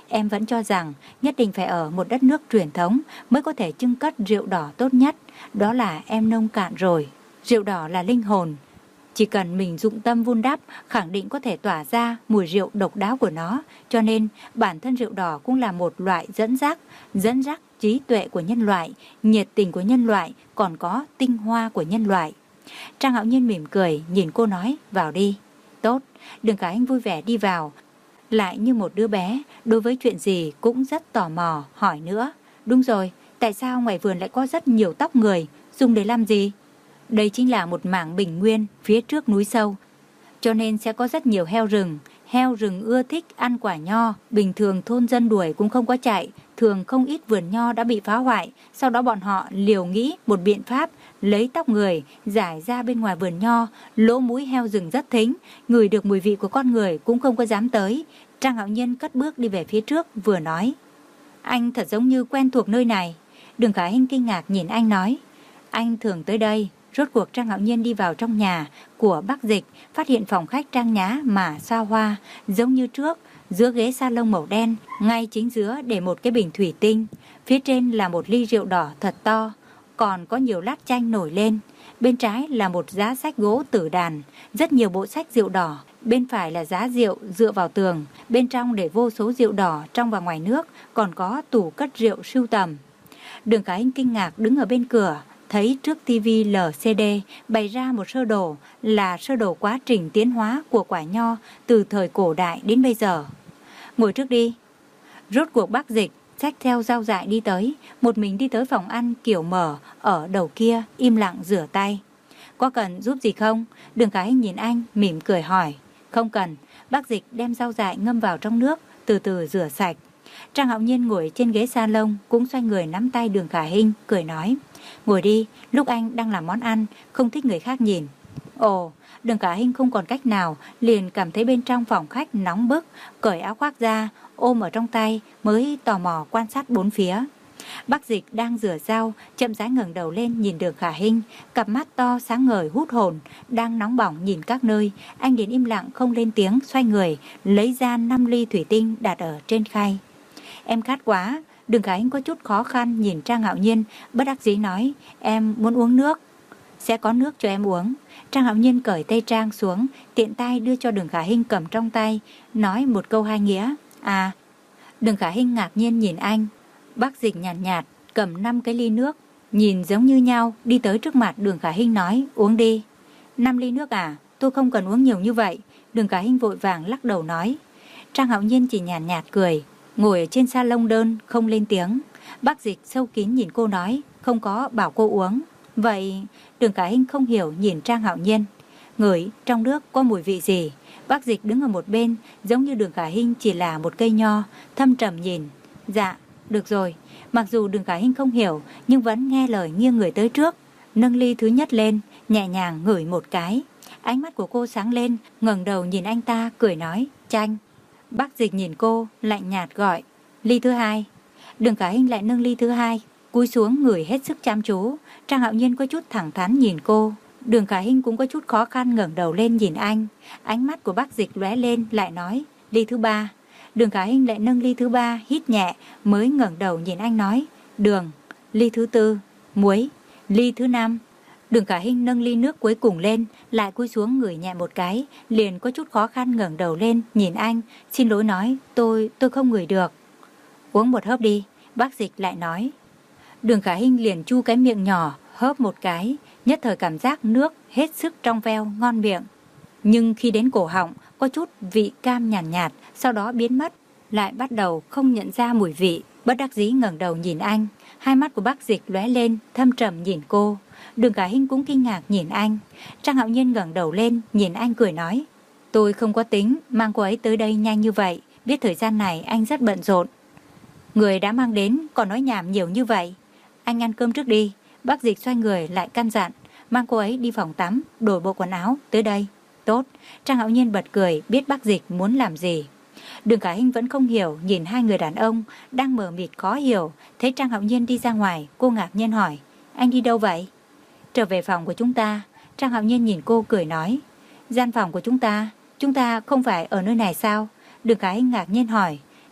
Em vẫn cho rằng nhất định phải ở một đất nước truyền thống mới có thể trưng cất rượu đỏ tốt nhất. Đó là em nông cạn rồi. Rượu đỏ là linh hồn. Chỉ cần mình dụng tâm vun đắp, khẳng định có thể tỏa ra mùi rượu độc đáo của nó. Cho nên bản thân rượu đỏ cũng là một loại dẫn dắt, dẫn dắt trí tuệ của nhân loại, nhiệt tình của nhân loại, còn có tinh hoa của nhân loại. Trang Hạo Nhiên mỉm cười, nhìn cô nói, vào đi. Tốt, Đường Khả Hinh vui vẻ đi vào, lại như một đứa bé, đối với chuyện gì cũng rất tò mò, hỏi nữa. Đúng rồi, tại sao ngoài vườn lại có rất nhiều tóc người, dùng để làm gì? Đây chính là một mảng bình nguyên phía trước núi sâu, cho nên sẽ có rất nhiều heo rừng. Heo rừng ưa thích ăn quả nho, bình thường thôn dân đuổi cũng không có chạy, thường không ít vườn nho đã bị phá hoại. Sau đó bọn họ liều nghĩ một biện pháp, lấy tóc người rải ra bên ngoài vườn nho. Lỗ mũi heo rừng rất thính, ngửi được mùi vị của con người cũng không có dám tới. Trang Hạo Nhiên cất bước đi về phía trước, vừa nói, anh thật giống như quen thuộc nơi này. Đường Khả Hinh kinh ngạc nhìn anh nói, anh thường tới đây. Rốt cuộc Trang Hạo Nhiên đi vào trong nhà của Bác Dịch, phát hiện phòng khách trang nhã mà xa hoa, giống như trước. Giữa ghế salon màu đen, ngay chính giữa để một cái bình thủy tinh. Phía trên là một ly rượu đỏ thật to, còn có nhiều lát chanh nổi lên. Bên trái là một giá sách gỗ tử đàn, rất nhiều bộ sách rượu đỏ. Bên phải là giá rượu dựa vào tường, bên trong để vô số rượu đỏ trong và ngoài nước, còn có tủ cất rượu sưu tầm. Đường Khả Hinh kinh ngạc đứng ở bên cửa, thấy trước tivi lờ xê đê bày ra một sơ đồ, là sơ đồ quá trình tiến hóa của quả nho từ thời cổ đại đến bây giờ. Ngồi trước đi. Rốt cuộc Bác Dịch xách theo dao dại đi tới, một mình đi tới phòng ăn kiểu mở ở đầu kia, im lặng rửa tay. Có cần giúp gì không? Đường Khả Hinh nhìn anh, mỉm cười hỏi. Không cần. Bác Dịch đem dao dại ngâm vào trong nước, từ từ rửa sạch. Trang Hạo Nhiên ngồi trên ghế salon cũng xoay người nắm tay Đường Khả Hinh, cười nói, ngồi đi, lúc anh đang làm món ăn, không thích người khác nhìn. Ồ, Đường Khả Hinh không còn cách nào, liền cảm thấy bên trong phòng khách nóng bức, cởi áo khoác ra, ôm ở trong tay, mới tò mò quan sát bốn phía. Bác Dịch đang rửa rau, chậm rãi ngẩng đầu lên nhìn Đường Khả Hinh, cặp mắt to sáng ngời hút hồn, đang nóng bỏng nhìn các nơi. Anh liền im lặng không lên tiếng, xoay người, lấy ra năm ly thủy tinh đặt ở trên khay. Em khát quá. Đường Khả Hinh có chút khó khăn nhìn Trang Hạo Nhiên, bất đắc dĩ nói, em muốn uống nước. Sẽ có nước cho em uống. Trang Hạo Nhiên cởi tay Trang xuống, tiện tay đưa cho Đường Khả Hinh cầm trong tay, nói một câu hai nghĩa. À. Đường Khả Hinh ngạc nhiên nhìn anh. Bác Dịch nhàn nhạt, nhạt cầm năm cái ly nước, nhìn giống như nhau, đi tới trước mặt Đường Khả Hinh nói, uống đi. Năm ly nước à? Tôi không cần uống nhiều như vậy. Đường Khả Hinh vội vàng lắc đầu nói. Trang Hạo Nhiên chỉ nhàn nhạt, nhạt cười, ngồi ở trên salon đơn, không lên tiếng. Bác Dịch sâu kín nhìn cô nói, không có bảo cô uống. Vậy, Đường Khả Hinh không hiểu nhìn Trang Hạo Nhiên. Ngửi, trong nước có mùi vị gì? Bác Dịch đứng ở một bên, giống như Đường Khả Hinh chỉ là một cây nho, thâm trầm nhìn. Dạ, được rồi. Mặc dù Đường Khả Hinh không hiểu, nhưng vẫn nghe lời nghiêng người tới trước, nâng ly thứ nhất lên, nhẹ nhàng ngửi một cái. Ánh mắt của cô sáng lên, ngẩng đầu nhìn anh ta, cười nói, chanh. Bác Dịch nhìn cô, lạnh nhạt gọi, ly thứ hai. Đường Khả Hinh lại nâng ly thứ hai, cúi xuống ngửi hết sức chăm chú. Trang Hạo Nhiên có chút thẳng thắn nhìn cô. Đường Khả Hinh cũng có chút khó khăn ngẩng đầu lên nhìn anh. Ánh mắt của Bác Dịch lóe lên, lại nói, ly thứ ba. Đường Khả Hinh lại nâng ly thứ ba, hít nhẹ, mới ngẩng đầu nhìn anh nói, đường. Ly thứ tư, muối. Ly thứ năm. Đường Khả Hinh nâng ly nước cuối cùng lên, lại cúi xuống ngửi nhẹ một cái, liền có chút khó khăn ngẩng đầu lên nhìn anh, xin lỗi nói, tôi, tôi không ngửi được. Uống một hớp đi, Bác Dịch lại nói. Đường Khả Hinh liền chu cái miệng nhỏ, hớp một cái, nhất thời cảm giác nước hết sức trong veo, ngon miệng. Nhưng khi đến cổ họng, có chút vị cam nhàn nhạt, nhạt, sau đó biến mất, lại bắt đầu không nhận ra mùi vị. Bất đắc dĩ ngẩng đầu nhìn anh, hai mắt của Bác Dịch lóe lên, thâm trầm nhìn cô. Đường Khả Hinh cũng kinh ngạc nhìn anh. Trang Hạo Nhiên ngẩng đầu lên, nhìn anh cười nói, tôi không có tính mang cô ấy tới đây nhanh như vậy, biết thời gian này anh rất bận rộn. Người đã mang đến còn nói nhảm nhiều như vậy. Anh ăn cơm trước đi. Bác Dịch xoay người lại căn dặn, mang cô ấy đi phòng tắm, đổi bộ quần áo, tới đây. Tốt. Trang Hạo Nhiên bật cười, biết Bác Dịch muốn làm gì. Đường Khả Hinh vẫn không hiểu, nhìn hai người đàn ông đang mờ mịt khó hiểu. Thấy Trang Hạo Nhiên đi ra ngoài, cô ngạc nhiên hỏi, anh đi đâu vậy? Trở về phòng của chúng ta. Trang Hạo Nhiên nhìn cô cười nói, gian phòng của chúng ta, chúng ta không phải ở nơi này sao? Đường Khả Hinh ngạc nhiên hỏi,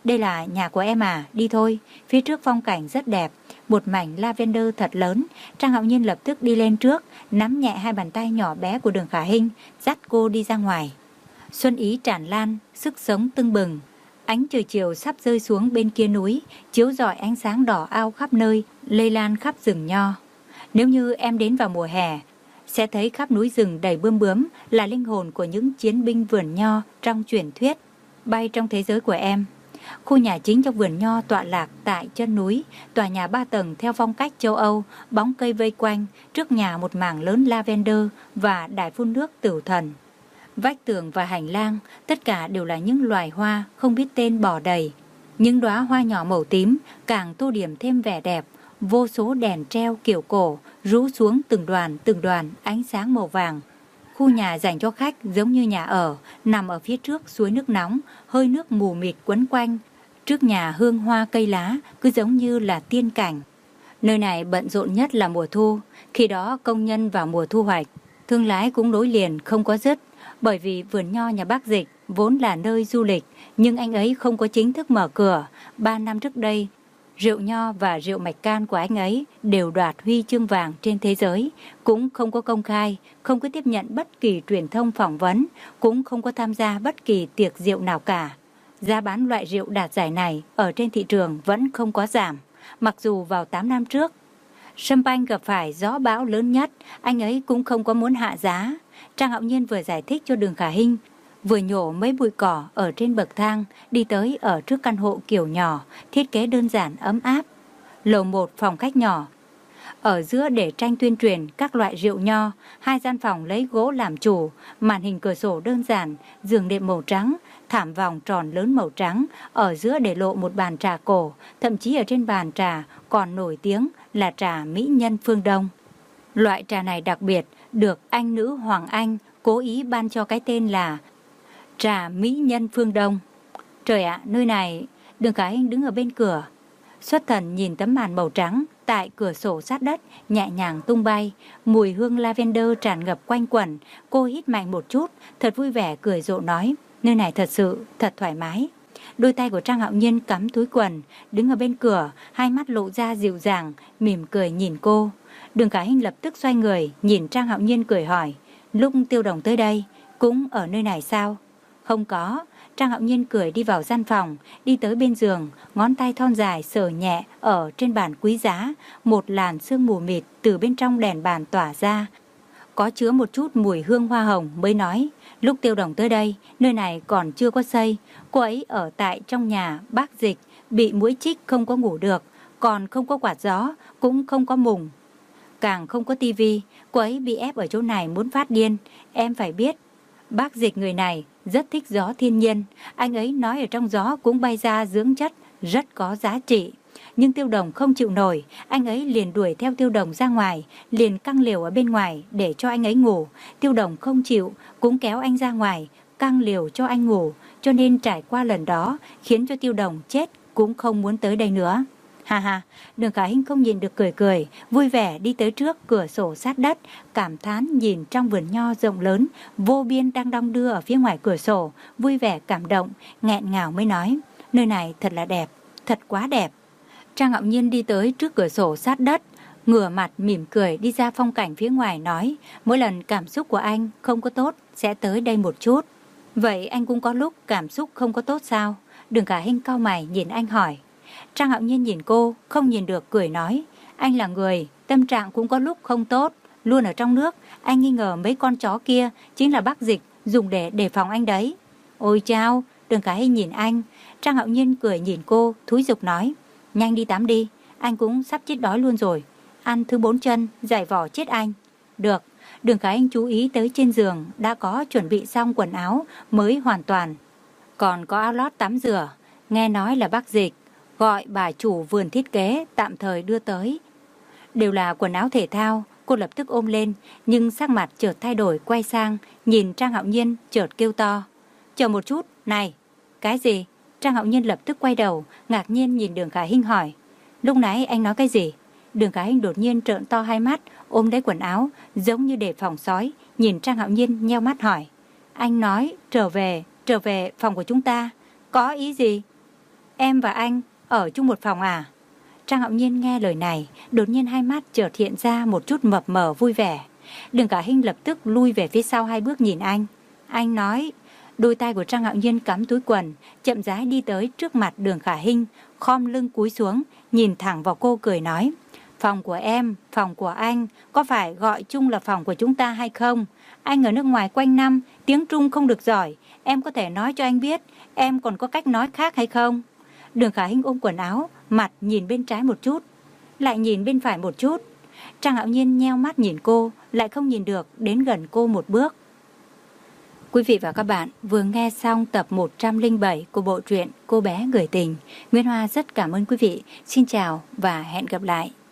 đây là nhà của em à, đi thôi, phía trước phong cảnh rất đẹp, một mảnh lavender thật lớn. Trang Hạo Nhiên lập tức đi lên trước, nắm nhẹ hai bàn tay nhỏ bé của Đường Khả Hinh, dắt cô đi ra ngoài. Xuân ý tràn lan, sức sống tưng bừng. Ánh trời chiều sắp rơi xuống bên kia núi, chiếu rọi ánh sáng đỏ ao khắp nơi, lây lan khắp rừng nho. Nếu như em đến vào mùa hè, sẽ thấy khắp núi rừng đầy bướm bướm là linh hồn của những chiến binh vườn nho trong truyền thuyết, bay trong thế giới của em. Khu nhà chính trong vườn nho tọa lạc tại chân núi, tòa nhà ba tầng theo phong cách châu Âu, bóng cây vây quanh, trước nhà một mảng lớn lavender và đài phun nước Tửu Thần. Vách tường và hành lang, tất cả đều là những loài hoa không biết tên bò đầy. Những đóa hoa nhỏ màu tím càng tô điểm thêm vẻ đẹp, vô số đèn treo kiểu cổ rũ xuống từng đoàn từng đoàn ánh sáng màu vàng. Khu nhà dành cho khách giống như nhà ở, nằm ở phía trước suối nước nóng, hơi nước mù mịt quấn quanh. Trước nhà hương hoa cây lá cứ giống như là tiên cảnh. Nơi này bận rộn nhất là mùa thu, khi đó công nhân vào mùa thu hoạch, thương lái cũng nối liền không có dứt. Bởi vì vườn nho nhà bác Dịch vốn là nơi du lịch, nhưng anh ấy không có chính thức mở cửa. Ba năm trước đây, rượu nho và rượu mạch can của anh ấy đều đoạt huy chương vàng trên thế giới, cũng không có công khai, không có tiếp nhận bất kỳ truyền thông phỏng vấn, cũng không có tham gia bất kỳ tiệc rượu nào cả. Giá bán loại rượu đạt giải này ở trên thị trường vẫn không có giảm, mặc dù vào tám năm trước, champagne gặp phải gió bão lớn nhất, anh ấy cũng không có muốn hạ giá. Trang Hạo Nhiên vừa giải thích cho Đường Khả Hinh, vừa nhổ mấy bụi cỏ ở trên bậc thang, đi tới ở trước căn hộ kiểu nhỏ, thiết kế đơn giản ấm áp. Lầu một phòng khách nhỏ, ở giữa để tranh tuyên truyền các loại rượu nho, hai gian phòng lấy gỗ làm chủ, màn hình cửa sổ đơn giản, giường đệm màu trắng, thảm vòng tròn lớn màu trắng, ở giữa để lộ một bàn trà cổ, thậm chí ở trên bàn trà còn nổi tiếng là trà mỹ nhân phương Đông. Loại trà này đặc biệt, được anh nữ Hoàng Anh cố ý ban cho cái tên là trà mỹ nhân phương Đông. Trời ạ, nơi này... Đường Khả Hinh đứng ở bên cửa, xuất thần nhìn tấm màn màu trắng tại cửa sổ sát đất nhẹ nhàng tung bay, mùi hương lavender tràn ngập quanh quẩn. Cô hít mạnh một chút, thật vui vẻ cười rộ nói, nơi này thật sự thật thoải mái. Đôi tay của Trang Hạo Nhiên cắm túi quần, đứng ở bên cửa, hai mắt lộ ra dịu dàng, mỉm cười nhìn cô. Đường Khả Hinh lập tức xoay người, nhìn Trang Hạo Nhiên cười hỏi, lúc Tiêu Đồng tới đây, cũng ở nơi này sao? Không có. Trang Hạo Nhiên cười đi vào gian phòng, đi tới bên giường, ngón tay thon dài sờ nhẹ ở trên bàn quý giá, một làn sương mù mịt từ bên trong đèn bàn tỏa ra, có chứa một chút mùi hương hoa hồng, mới nói, lúc Tiêu Đồng tới đây, nơi này còn chưa có xây, cô ấy ở tại trong nhà bác Dịch, bị muỗi chích không có ngủ được, còn không có quạt gió, cũng không có mùng, càng không có tivi, cô ấy bị ép ở chỗ này muốn phát điên. Em phải biết, bác Dịch người này rất thích gió thiên nhiên, anh ấy nói ở trong gió cũng bay ra dưỡng chất rất có giá trị. Nhưng Tiêu Đồng không chịu nổi, anh ấy liền đuổi theo Tiêu Đồng ra ngoài, liền căng liều ở bên ngoài để cho anh ấy ngủ. Tiêu Đồng không chịu, cũng kéo anh ra ngoài, căng liều cho anh ngủ, cho nên trải qua lần đó khiến cho Tiêu Đồng chết cũng không muốn tới đây nữa. Ha ha, Đường Khả Hinh không nhìn được cười cười, vui vẻ đi tới trước cửa sổ sát đất, cảm thán nhìn trong vườn nho rộng lớn, vô biên đang đong đưa ở phía ngoài cửa sổ, vui vẻ cảm động, nghẹn ngào mới nói, nơi này thật là đẹp, thật quá đẹp. Trang Hạo Nhiên đi tới trước cửa sổ sát đất, ngửa mặt mỉm cười đi ra phong cảnh phía ngoài nói, mỗi lần cảm xúc của anh không có tốt sẽ tới đây một chút. Vậy anh cũng có lúc cảm xúc không có tốt sao? Đường Khả Hinh cau mày nhìn anh hỏi. Trang Hạo Nhiên nhìn cô, không nhìn được cười nói, anh là người, tâm trạng cũng có lúc không tốt, luôn ở trong nước, anh nghi ngờ mấy con chó kia chính là bác Dịch dùng để đề phòng anh đấy. Ôi chao, Đường Khả Hinh nhìn anh, Trang Hạo Nhiên cười nhìn cô, thúi giục nói, nhanh đi tắm đi, anh cũng sắp chết đói luôn rồi, ăn thứ bốn chân, giải vỏ chết anh. Được. Đường Khả Hinh chú ý tới trên giường đã có chuẩn bị xong quần áo mới hoàn toàn, còn có áo lót tắm rửa, nghe nói là bác Dịch gọi bà chủ vườn thiết kế tạm thời đưa tới, đều là quần áo thể thao. Cô lập tức ôm lên, nhưng sắc mặt chợt thay đổi, quay sang nhìn Trang Hạo Nhiên, chợt kêu to, chờ một chút, này. Cái gì? Trang Hạo Nhiên lập tức quay đầu, ngạc nhiên nhìn Đường Khả Hinh hỏi, lúc nãy anh nói cái gì? Đường Khả Hinh đột nhiên trợn to hai mắt, ôm lấy quần áo giống như để phòng sói, nhìn Trang Hạo Nhiên nheo mắt hỏi, anh nói trở về, trở về phòng của chúng ta, có ý gì? em và anh ở chung một phòng à? Trang Hạo Nhiên nghe lời này, đột nhiên hai mắt chợt hiện ra một chút mập mờ vui vẻ. Đường Khả Hinh lập tức lui về phía sau hai bước nhìn anh. Anh nói. Đôi tay của Trang Hạo Nhiên cắm túi quần, chậm rãi đi tới trước mặt Đường Khả Hinh, khom lưng cúi xuống, nhìn thẳng vào cô cười nói. Phòng của em, phòng của anh, có phải gọi chung là phòng của chúng ta hay không? Anh ở nước ngoài quanh năm, tiếng Trung không được giỏi, em có thể nói cho anh biết, em còn có cách nói khác hay không? Đường Khả Hinh ôm quần áo, mặt nhìn bên trái một chút, lại nhìn bên phải một chút. Trang Hạo Nhiên nheo mắt nhìn cô, lại không nhìn được, đến gần cô một bước. Quý vị và các bạn vừa nghe xong tập một trăm lẻ bảy của bộ truyện Cô bé người tình. Nguyên Hoa rất cảm ơn quý vị. Xin chào và hẹn gặp lại.